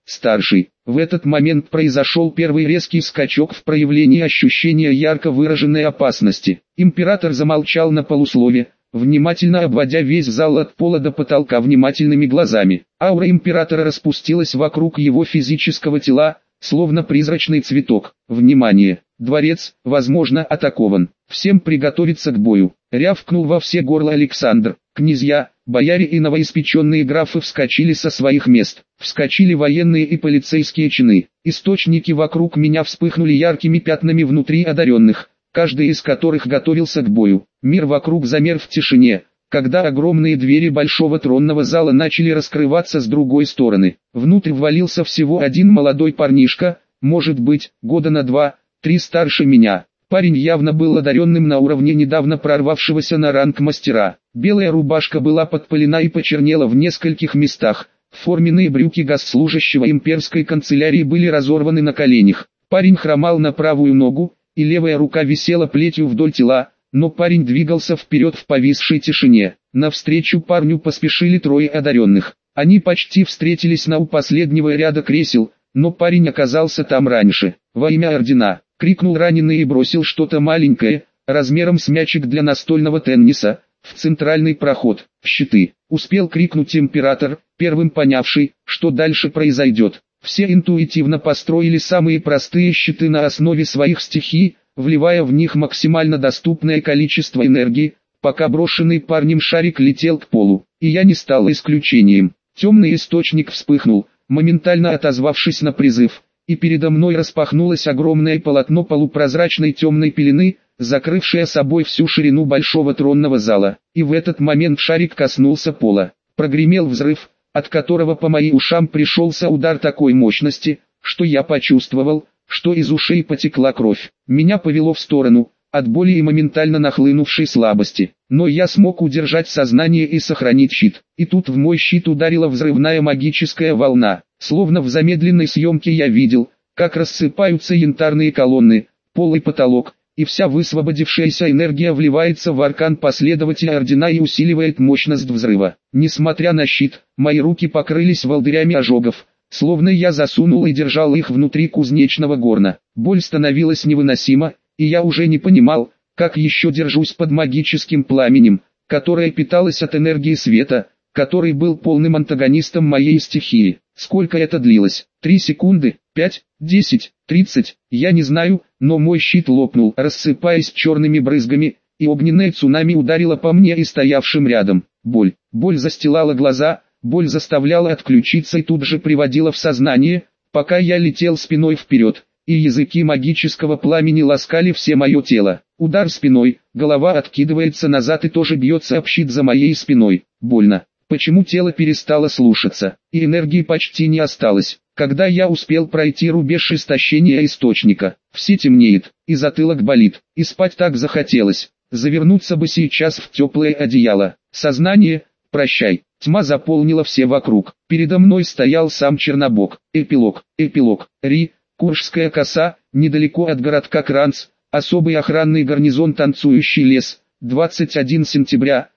старший. В этот момент произошел первый резкий скачок в проявлении ощущения ярко выраженной опасности. Император замолчал на полуслове, внимательно обводя весь зал от пола до потолка внимательными глазами. Аура императора распустилась вокруг его физического тела, словно призрачный цветок. Внимание! Дворец, возможно, атакован. Всем приготовиться к бою. Рявкнул во все горло Александр. Князья, бояре и новоиспеченные графы вскочили со своих мест. Вскочили военные и полицейские чины. Источники вокруг меня вспыхнули яркими пятнами внутри одаренных, каждый из которых готовился к бою. Мир вокруг замер в тишине, когда огромные двери большого тронного зала начали раскрываться с другой стороны. Внутрь ввалился всего один молодой парнишка, может быть, года на 2-3 старше меня. Парень явно был одаренным на уровне недавно прорвавшегося на ранг мастера. Белая рубашка была подпалена и почернела в нескольких местах. Форменные брюки госслужащего имперской канцелярии были разорваны на коленях. Парень хромал на правую ногу, и левая рука висела плетью вдоль тела, но парень двигался вперед в повисшей тишине. Навстречу парню поспешили трое одаренных. Они почти встретились у последнего ряда кресел, но парень оказался там раньше. «Во имя ордена!» — крикнул раненый и бросил что-то маленькое, размером с мячик для настольного тенниса, в центральный проход. «Щиты!» — успел крикнуть император, первым понявший, что дальше произойдет. Все интуитивно построили самые простые щиты на основе своих стихий, вливая в них максимально доступное количество энергии, пока брошенный парнем шарик летел к полу. И я не стал исключением. Темный источник вспыхнул, моментально отозвавшись на призыв, и передо мной распахнулось огромное полотно полупрозрачной темной пелены, закрывшее собой всю ширину большого тронного зала. И в этот момент шарик коснулся пола. Прогремел взрыв, от которого по моим ушам пришелся удар такой мощности, что я почувствовал, что из ушей потекла кровь. Меня повело в сторону, от боли и моментально нахлынувшей слабости. Но я смог удержать сознание и сохранить щит. И тут в мой щит ударила взрывная магическая волна. Словно в замедленной съемке я видел, как рассыпаются янтарные колонны, пол и потолок, и вся высвободившаяся энергия вливается в аркан последователя ордена и усиливает мощность взрыва. Несмотря на щит, мои руки покрылись волдырями ожогов, словно я засунул и держал их внутри кузнечного горна. Боль становилась невыносима, и я уже не понимал, как еще держусь под магическим пламенем, которое питалось от энергии света, который был полным антагонистом моей стихии. Сколько это длилось? 3 секунды? 5? 10? 30? Я не знаю, но мой щит лопнул, рассыпаясь черными брызгами, и огненное цунами ударило по мне и стоявшим рядом. Боль. Боль застилала глаза, боль заставляла отключиться и тут же приводила в сознание, пока я летел спиной вперед, и языки магического пламени ласкали все мое тело. Удар спиной, голова откидывается назад и тоже бьется об щит за моей спиной. Больно. Почему тело перестало слушаться, и энергии почти не осталось? Когда я успел пройти рубеж истощения источника, все темнеет, и затылок болит, и спать так захотелось. Завернуться бы сейчас в теплое одеяло. Сознание, прощай. Тьма заполнила все вокруг. Передо мной стоял сам Чернобог. Эпилог. Ри, Куршская коса, недалеко от городка Кранц, особый охранный гарнизон Танцующий лес, 21 сентября,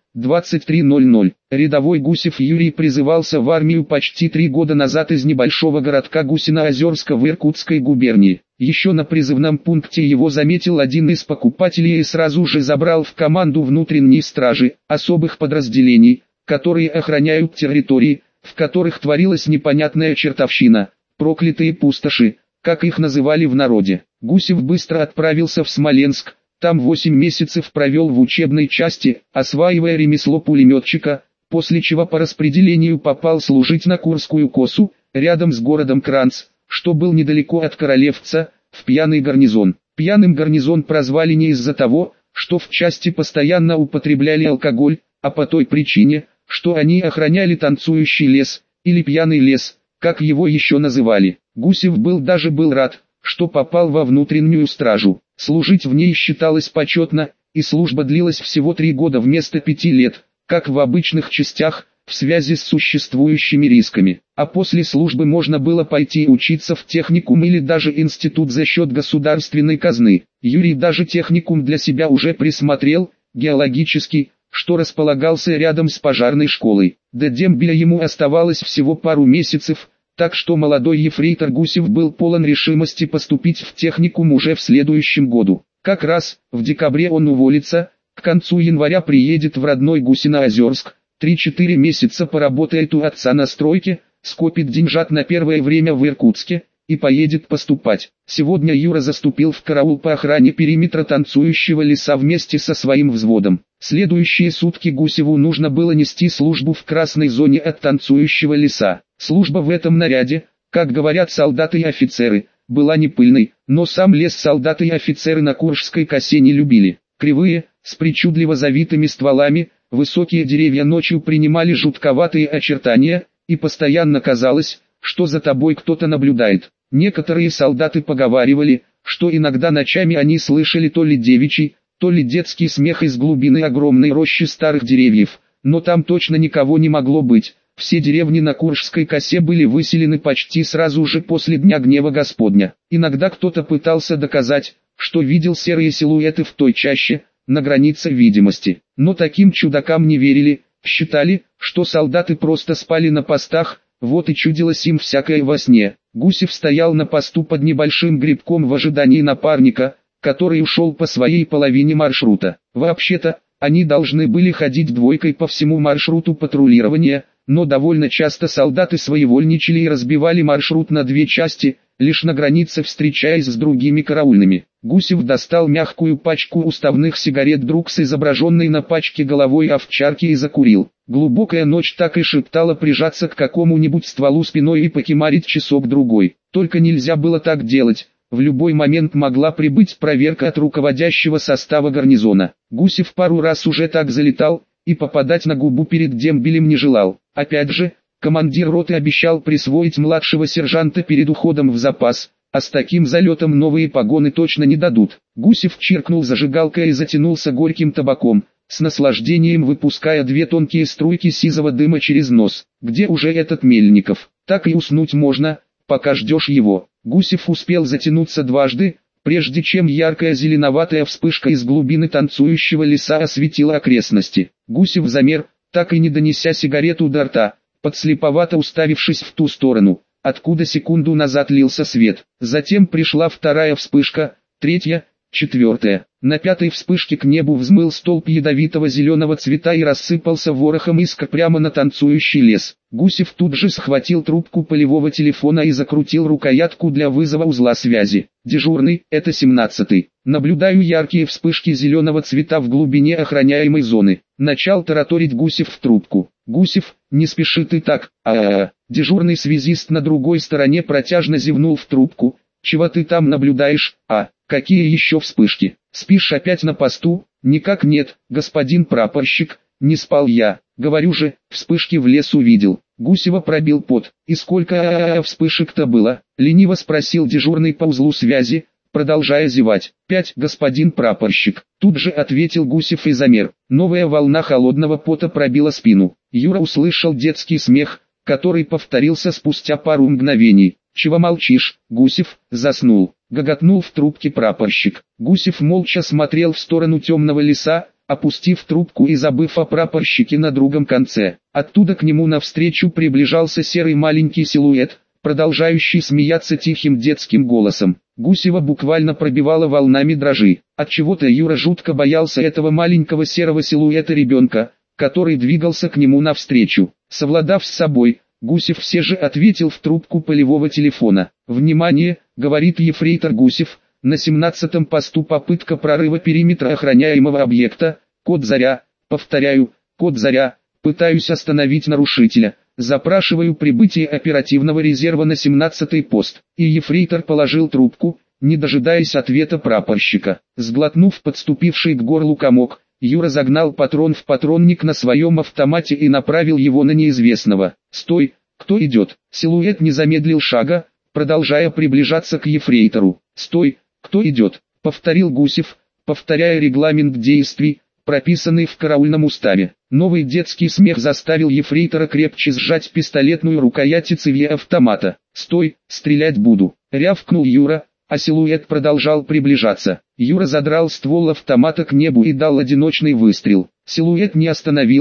23:00. Рядовой Гусев Юрий призывался в армию почти 3 года назад из небольшого городка Гусино-Озерска в Иркутской губернии. Еще на призывном пункте его заметил один из покупателей и сразу же забрал в команду внутренней стражи, особых подразделений, которые охраняют территории, в которых творилась непонятная чертовщина, проклятые пустоши, как их называли в народе. Гусев быстро отправился в Смоленск, там 8 месяцев провел в учебной части, осваивая ремесло пулеметчика, после чего по распределению попал служить на Курскую косу, рядом с городом Кранц, что был недалеко от Королевца, в пьяный гарнизон. Пьяным гарнизон прозвали не из-за того, что в части постоянно употребляли алкоголь, а по той причине, что они охраняли Танцующий лес, или Пьяный лес, как его еще называли. Гусев был рад, что попал во внутреннюю стражу. Служить в ней считалось почетно, и служба длилась всего 3 года вместо 5 лет, как в обычных частях, в связи с существующими рисками. А после службы можно было пойти учиться в техникум или даже институт за счет государственной казны. Юрий даже техникум для себя уже присмотрел, геологический, что располагался рядом с пожарной школой. До дембеля ему оставалось всего пару месяцев, Так что молодой ефрейтор Гусев был полон решимости поступить в техникум уже в следующем году. Как раз в декабре он уволится, к концу января приедет в родной Гусиноозерск, 3-4 месяца поработает у отца на стройке, скопит деньжат на первое время в Иркутске и поедет поступать. Сегодня Юра заступил в караул по охране периметра танцующего леса вместе со своим взводом. Следующие сутки Гусеву нужно было нести службу в красной зоне от танцующего леса. Служба в этом наряде, как говорят солдаты и офицеры, была не пыльной, но сам лес солдаты и офицеры на Куршской косе не любили. Кривые, с причудливо завитыми стволами, высокие деревья ночью принимали жутковатые очертания, и постоянно казалось, что за тобой кто-то наблюдает. Некоторые солдаты поговаривали, что иногда ночами они слышали то ли девичий, то ли детский смех из глубины огромной рощи старых деревьев, но там точно никого не могло быть. Все деревни на Куршской косе были выселены почти сразу же после Дня Гнева Господня. Иногда кто-то пытался доказать, что видел серые силуэты в той чаще, на границе видимости. Но таким чудакам не верили, считали, что солдаты просто спали на постах, вот и чудилось им всякое во сне. Гусев стоял на посту под небольшим грибком в ожидании напарника, который ушел по своей половине маршрута. Вообще-то, они должны были ходить двойкой по всему маршруту патрулирования, но довольно часто солдаты своевольничали и разбивали маршрут на две части, лишь на границе встречаясь с другими караульными. Гусев достал мягкую пачку уставных сигарет «Друг» с изображенной на пачке головой овчарки и закурил. Глубокая ночь так и шептала прижаться к какому-нибудь стволу спиной и покемарить часок-другой. Только нельзя было так делать. В любой момент могла прибыть проверка от руководящего состава гарнизона. Гусев пару раз уже так залетал, и попадать на губу перед дембелем не желал. Опять же, командир роты обещал присвоить младшего сержанта перед уходом в запас, а с таким залетом новые погоны точно не дадут. Гусев чиркнул зажигалкой и затянулся горьким табаком, с наслаждением выпуская две тонкие струйки сизого дыма через нос. Где уже этот Мельников? Так и уснуть можно, пока ждешь его. Гусев успел затянуться дважды, прежде чем яркая зеленоватая вспышка из глубины танцующего леса осветила окрестности. Гусев замер, так и не донеся сигарету до рта, подслеповато уставившись в ту сторону, откуда секунду назад лился свет. Затем пришла вторая вспышка, третья, четвертая. На пятой вспышке к небу взмыл столб ядовитого зеленого цвета и рассыпался ворохом искр прямо на танцующий лес. Гусев тут же схватил трубку полевого телефона и закрутил рукоятку для вызова узла связи. Дежурный, это 17-й. Наблюдаю яркие вспышки зеленого цвета в глубине охраняемой зоны. Начал тараторить Гусев в трубку. Гусев, не спеши ты так, Дежурный связист на другой стороне протяжно зевнул в трубку. Чего ты там наблюдаешь, какие еще вспышки? Спишь опять на посту? Никак нет, господин прапорщик, не спал я. Говорю же, вспышки в лес увидел. Гусева пробил пот. И сколько вспышек-то было? Лениво спросил дежурный по узлу связи, продолжая зевать. 5, господин прапорщик. Тут же ответил Гусев и замер. Новая волна холодного пота пробила спину. Юра услышал детский смех, который повторился спустя пару мгновений. «Чего молчишь, Гусев?» «Заснул», — гоготнул в трубке прапорщик. Гусев молча смотрел в сторону темного леса, опустив трубку и забыв о прапорщике на другом конце. Оттуда к нему навстречу приближался серый маленький силуэт, продолжающий смеяться тихим детским голосом. Гусева буквально пробивала волнами дрожи. Отчего-то Юра жутко боялся этого маленького серого силуэта ребенка, который двигался к нему навстречу. Совладав с собой, Гусев все же ответил в трубку полевого телефона. «Внимание!» — говорит ефрейтор Гусев, «на 17-м посту попытка прорыва периметра охраняемого объекта, код Заря, повторяю, код Заря, пытаюсь остановить нарушителя, запрашиваю прибытие оперативного резерва на 17-й пост». И ефрейтор положил трубку, не дожидаясь ответа прапорщика. Сглотнув подступивший к горлу комок, Юра загнал патрон в патронник на своем автомате и направил его на неизвестного. «Стой! Кто идет?» Силуэт не замедлил шага, продолжая приближаться к ефрейтору. «Стой! Кто идет?» — повторил Гусев, повторяя регламент действий, прописанный в караульном уставе. Новый детский смех заставил ефрейтора крепче сжать пистолетную рукоять и цевье автомата. «Стой! Стрелять буду!» — рявкнул Юра, а силуэт продолжал приближаться. Юра задрал ствол автомата к небу и дал одиночный выстрел. Силуэт не остановился,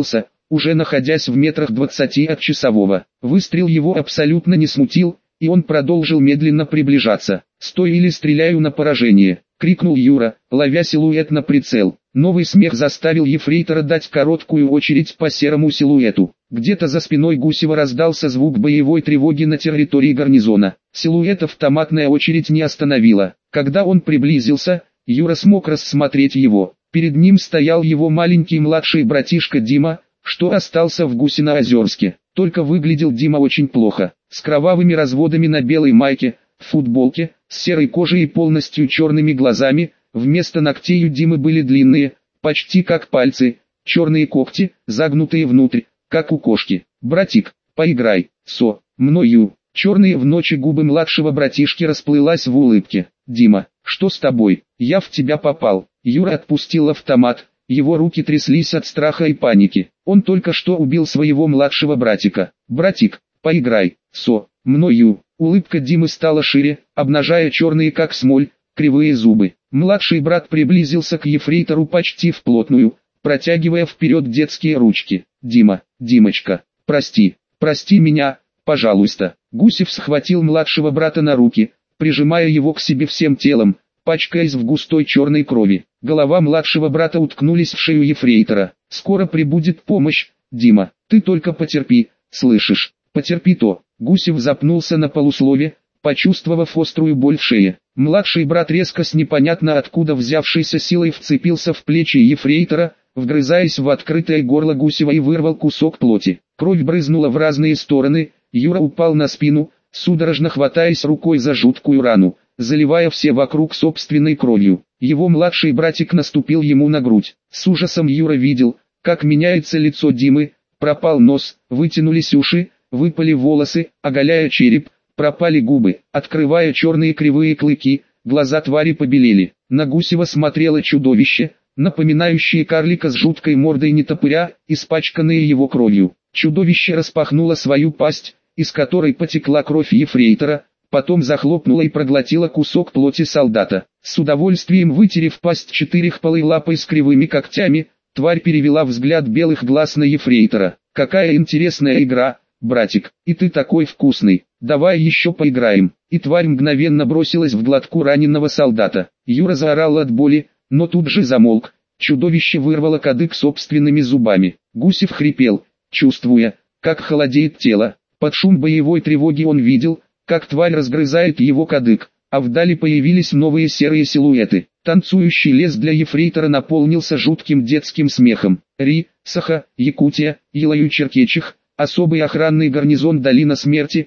уже находясь в метрах 20 от часового. Выстрел его абсолютно не смутил, и он продолжил медленно приближаться. «Стой или стреляю на поражение!» — крикнул Юра, ловя силуэт на прицел. Новый смех заставил ефрейтора дать короткую очередь по серому силуэту. Где-то за спиной Гусева раздался звук боевой тревоги на территории гарнизона. Силуэт автоматная очередь не остановила. Когда он приблизился, Юра смог рассмотреть его. Перед ним стоял его маленький младший братишка Дима, что остался в Гусиноозерске. Только выглядел Дима очень плохо, с кровавыми разводами на белой майке, в футболке, с серой кожей и полностью черными глазами. Вместо ногтей у Димы были длинные, почти как пальцы, черные когти, загнутые внутрь, как у кошки. «Братик, поиграй со мною». Черные в ночи губы младшего братишки расплылась в улыбке. «Дима, что с тобой? Я в тебя попал». Юра отпустил автомат, его руки тряслись от страха и паники. Он только что убил своего младшего братика. «Братик, поиграй со мною». Улыбка Димы стала шире, обнажая черные как смоль, кривые зубы. Младший брат приблизился к ефрейтору почти вплотную, протягивая вперед детские ручки. «Дима, Димочка, прости меня, пожалуйста». Гусев схватил младшего брата на руки, прижимая его к себе всем телом, пачкаясь в густой черной крови. Голова младшего брата уткнулись в шею ефрейтора. «Скоро прибудет помощь, Дима, ты только потерпи, слышишь, потерпи то». Гусев запнулся на полуслове, почувствовав острую боль в шее. Младший брат резко с непонятно откуда взявшейся силой вцепился в плечи ефрейтора, вгрызаясь в открытое горло Гусева и вырвал кусок плоти. Кровь брызнула в разные стороны, Юра упал на спину, судорожно хватаясь рукой за жуткую рану, заливая все вокруг собственной кровью. Его младший братик наступил ему на грудь. С ужасом Юра видел, как меняется лицо Димы, пропал нос, вытянулись уши, выпали волосы, оголяя череп, пропали губы, открывая черные кривые клыки, глаза твари побелели. На Гусева смотрело чудовище, напоминающее карлика с жуткой мордой нетопыря, испачканное его кровью. Чудовище распахнуло свою пасть, из которой потекла кровь ефрейтора, потом захлопнула и проглотила кусок плоти солдата. С удовольствием вытерев пасть четырехпалой лапой с кривыми когтями, тварь перевела взгляд белых глаз на ефрейтора. «Какая интересная игра, братик, и ты такой вкусный, давай еще поиграем». И тварь мгновенно бросилась в глотку раненого солдата. Юра заорал от боли, но тут же замолк. Чудовище вырвало кадык собственными зубами. Гусев хрипел, чувствуя, как холодеет тело. Под шум боевой тревоги он видел, как тварь разгрызает его кадык, а вдали появились новые серые силуэты. Танцующий лес для ефрейтора наполнился жутким детским смехом. Ри, Саха, Якутия, Илаю-Черкечих, особый охранный гарнизон Долина Смерти,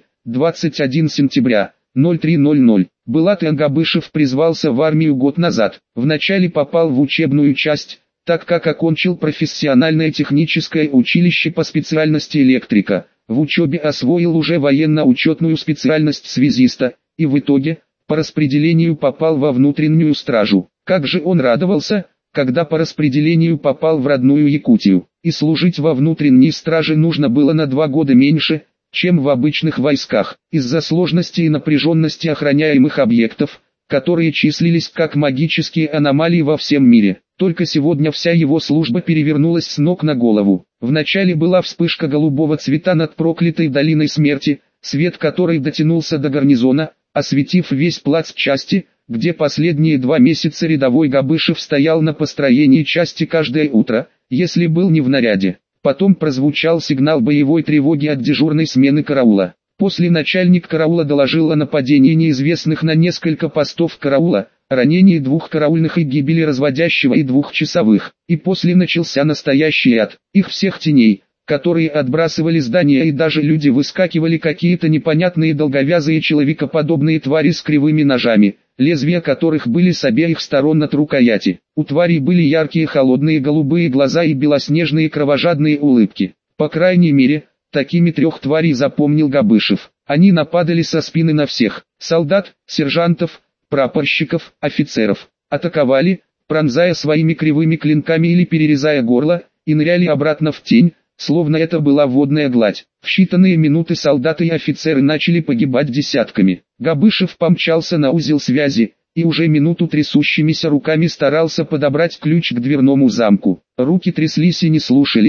21 сентября, 03:00. Булат Ангабышев призвался в армию год назад. Вначале попал в учебную часть, так как окончил профессиональное техническое училище по специальности электрика. В учебе освоил уже военно-учетную специальность связиста, и в итоге, по распределению попал во внутреннюю стражу. Как же он радовался, когда по распределению попал в родную Якутию. И служить во внутренней страже нужно было на 2 года меньше, чем в обычных войсках. Из-за сложности и напряженности охраняемых объектов, которые числились как магические аномалии во всем мире. Только сегодня вся его служба перевернулась с ног на голову. Вначале была вспышка голубого цвета над проклятой долиной смерти, свет которой дотянулся до гарнизона, осветив весь плац части, где последние 2 месяца рядовой Габышев стоял на построении части каждое утро, если был не в наряде. Потом прозвучал сигнал боевой тревоги от дежурной смены караула. После начальник караула доложил о нападении неизвестных на несколько постов караула, ранении 2 караульных и гибели разводящего и 2 часовых. И после начался настоящий ад. Их всех теней, которые отбрасывали здания, и даже люди, выскакивали какие-то непонятные долговязые человекоподобные твари с кривыми ножами, лезвия которых были с обеих сторон от рукояти. У тварей были яркие холодные голубые глаза и белоснежные кровожадные улыбки. По крайней мере, такими 3 тварей запомнил Габышев. Они нападали со спины на всех: солдат, сержантов, прапорщиков, офицеров. Атаковали, пронзая своими кривыми клинками или перерезая горло, и ныряли обратно в тень, словно это была водная гладь. В считанные минуты солдаты и офицеры начали погибать десятками. Габышев помчался на узел связи, и уже минуту трясущимися руками старался подобрать ключ к дверному замку. Руки тряслись и не слушались,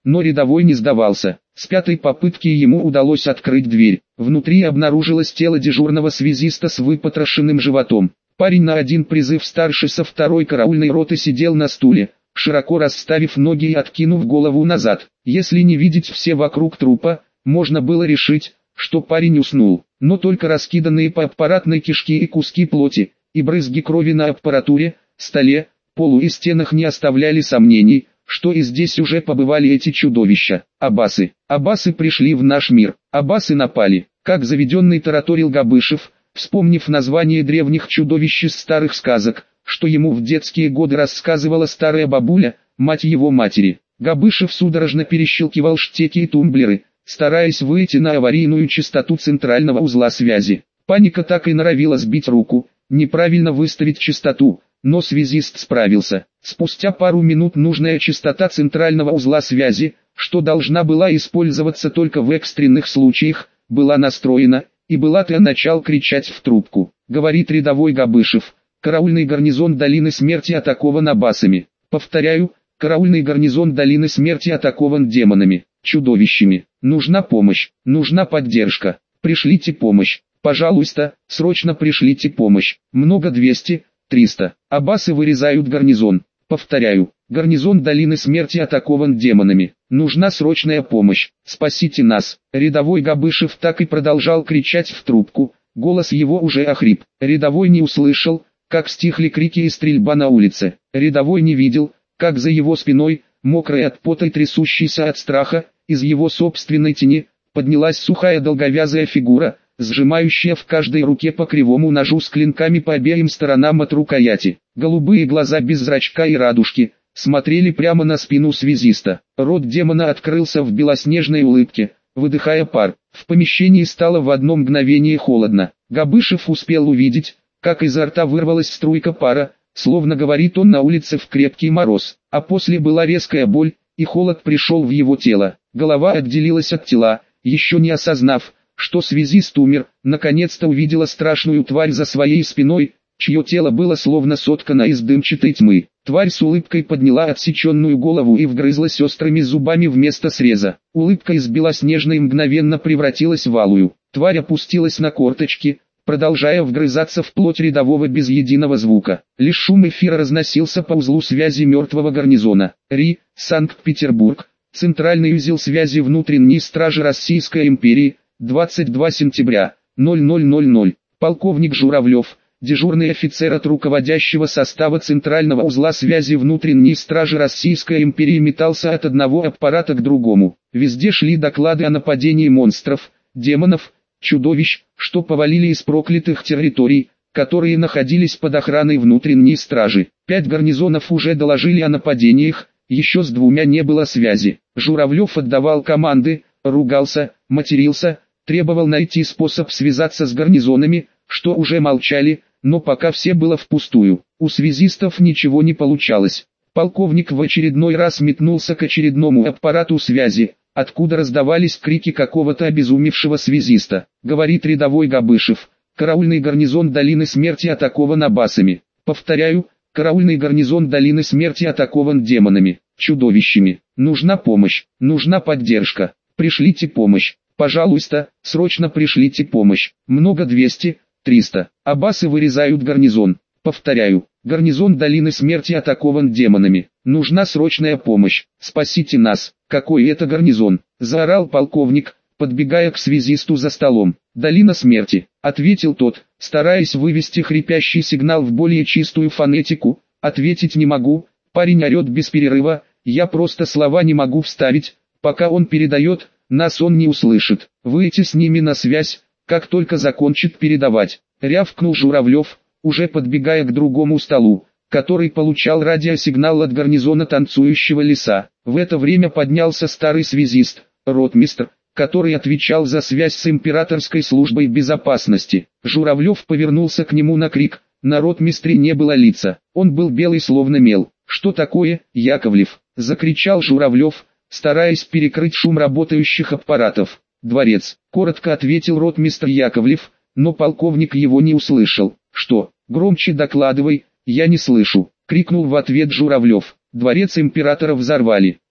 но рядовой не сдавался. С пятой попытки ему удалось открыть дверь. Внутри обнаружилось тело дежурного связиста с выпотрошенным животом. Парень на один призыв старше со второй караульной роты сидел на стуле, широко расставив ноги и откинув голову назад. Если не видеть все вокруг трупа, можно было решить, что парень уснул. Но только раскиданные по аппаратной кишке и куски плоти, и брызги крови на аппаратуре, столе, полу и стенах не оставляли сомнений, что и здесь уже побывали эти чудовища. Аббасы. Аббасы пришли в наш мир. Аббасы напали. Как заведенный тараторил Габышев, вспомнив название древних чудовищ из старых сказок, что ему в детские годы рассказывала старая бабуля, мать его матери. Габышев судорожно перещелкивал штеки и тумблеры, стараясь выйти на аварийную частоту центрального узла связи. Паника так и норовила сбить руку, неправильно выставить частоту, но связист справился. Спустя пару минут нужная частота центрального узла связи, что должна была использоваться только в экстренных случаях, была настроена, и Булатый начал кричать в трубку. Говорит рядовой Габышев: «Караульный гарнизон Долины Смерти атакован аббасами». Повторяю, караульный гарнизон Долины Смерти атакован демонами, чудовищами. Нужна помощь, нужна поддержка. Пришлите помощь. Пожалуйста, срочно пришлите помощь. Много 200, 300. Аббасы вырезают гарнизон. Повторяю, гарнизон Долины Смерти атакован демонами. Нужна срочная помощь. Спасите нас. Рядовой Габышев так и продолжал кричать в трубку. Голос его уже охрип. Рядовой не услышал, как стихли крики и стрельба на улице. Рядовой не видел, как за его спиной, мокрой от пота и трясущейся от страха, из его собственной тени, поднялась сухая долговязая фигура, сжимающая в каждой руке по кривому ножу с клинками по обеим сторонам от рукояти. Голубые глаза без зрачка и радужки смотрели прямо на спину связиста. Рот демона открылся в белоснежной улыбке, выдыхая пар. В помещении стало в одно мгновение холодно. Габышев успел увидеть, как изо рта вырвалась струйка пара, словно говорит он на улице в крепкий мороз. А после была резкая боль, и холод пришел в его тело. Голова отделилась от тела, еще не осознав, что связист умер, наконец-то увидела страшную тварь за своей спиной, чье тело было словно соткано из дымчатой тьмы. Тварь с улыбкой подняла отсеченную голову и вгрызлась острыми зубами вместо среза. Улыбка из белоснежной мгновенно превратилась в алую. Тварь опустилась на корточки, продолжая вгрызаться в плоть рядового без единого звука. Лишь шум эфира разносился по узлу связи мертвого гарнизона. РИ, Санкт-Петербург, Центральный узел связи внутренней стражи Российской империи, 22 сентября, 00:00. Полковник Журавлев, дежурный офицер от руководящего состава Центрального узла связи внутренней стражи Российской империи, метался от одного аппарата к другому. Везде шли доклады о нападении монстров, демонов, чудовищ, что повалили из проклятых территорий, которые находились под охраной внутренней стражи. 5 гарнизонов уже доложили о нападениях, еще с 2 не было связи. Журавлев отдавал команды, ругался, матерился, требовал найти способ связаться с гарнизонами, что уже молчали, но пока все было впустую. У связистов ничего не получалось. Полковник в очередной раз метнулся к очередному аппарату связи, откуда раздавались крики какого-то обезумевшего связиста. Говорит рядовой Габышев: «Караульный гарнизон Долины Смерти атакован аббасами». Повторяю, караульный гарнизон Долины Смерти атакован демонами, чудовищами. Нужна помощь, нужна поддержка. Пришлите помощь. Пожалуйста, срочно пришлите помощь. Много 200, 300. Аббасы вырезают гарнизон. Повторяю, гарнизон Долины Смерти атакован демонами. Нужна срочная помощь. Спасите нас. Какой это гарнизон? Заорал полковник, подбегая к связисту за столом. Долина Смерти, ответил тот, стараясь вывести хрипящий сигнал в более чистую фонетику. Ответить не могу, парень орет без перерыва, я просто слова не могу вставить, пока он передает. Нас он не услышит. Выйти с ними на связь, как только закончит передавать. Рявкнул Журавлев, уже подбегая к другому столу, который получал радиосигнал от гарнизона танцующего леса. В это время поднялся старый связист, ротмистр, который отвечал за связь с императорской службой безопасности. Журавлев повернулся к нему на крик. На ротмистре не было лица. Он был белый словно мел. «Что такое, Яковлев?» — закричал Журавлев, стараясь перекрыть шум работающих аппаратов. «Дворец», — коротко ответил ротмистр Яковлев, но полковник его не услышал. «Что? Громче докладывай, я не слышу», — крикнул в ответ Журавлев. «Дворец императора взорвали.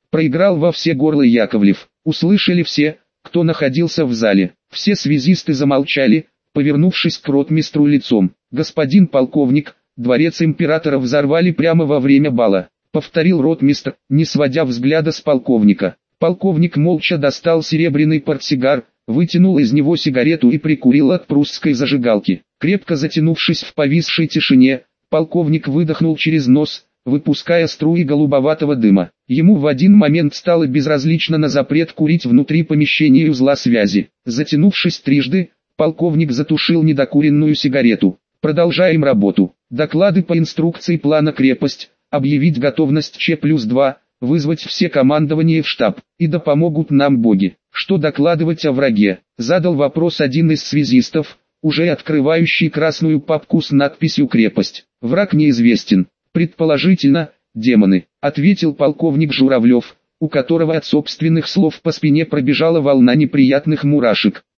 Проиграл во все горла Яковлев. Услышали все, кто находился в зале. Все связисты замолчали, повернувшись к ротмистру лицом. «Господин полковник, дворец императора взорвали прямо во время бала», — повторил ротмистр, не сводя взгляда с полковника. Полковник молча достал серебряный портсигар, вытянул из него сигарету и прикурил от прусской зажигалки. Крепко затянувшись в повисшей тишине, полковник выдохнул через нос, выпуская струи голубоватого дыма. Ему в один момент стало безразлично на запрет курить внутри помещения узла связи. Затянувшись трижды, полковник затушил недокуренную сигарету. «Продолжаем работу. Доклады по инструкции плана крепость, объявить готовность Ч+2, вызвать все командования в штаб, и да помогут нам боги». «Что докладывать о враге?» — задал вопрос один из связистов, уже открывающий красную папку с надписью «Крепость». «Враг неизвестен. Предположительно, демоны», — ответил полковник Журавлев, у которого от собственных слов по спине пробежала волна неприятных мурашек.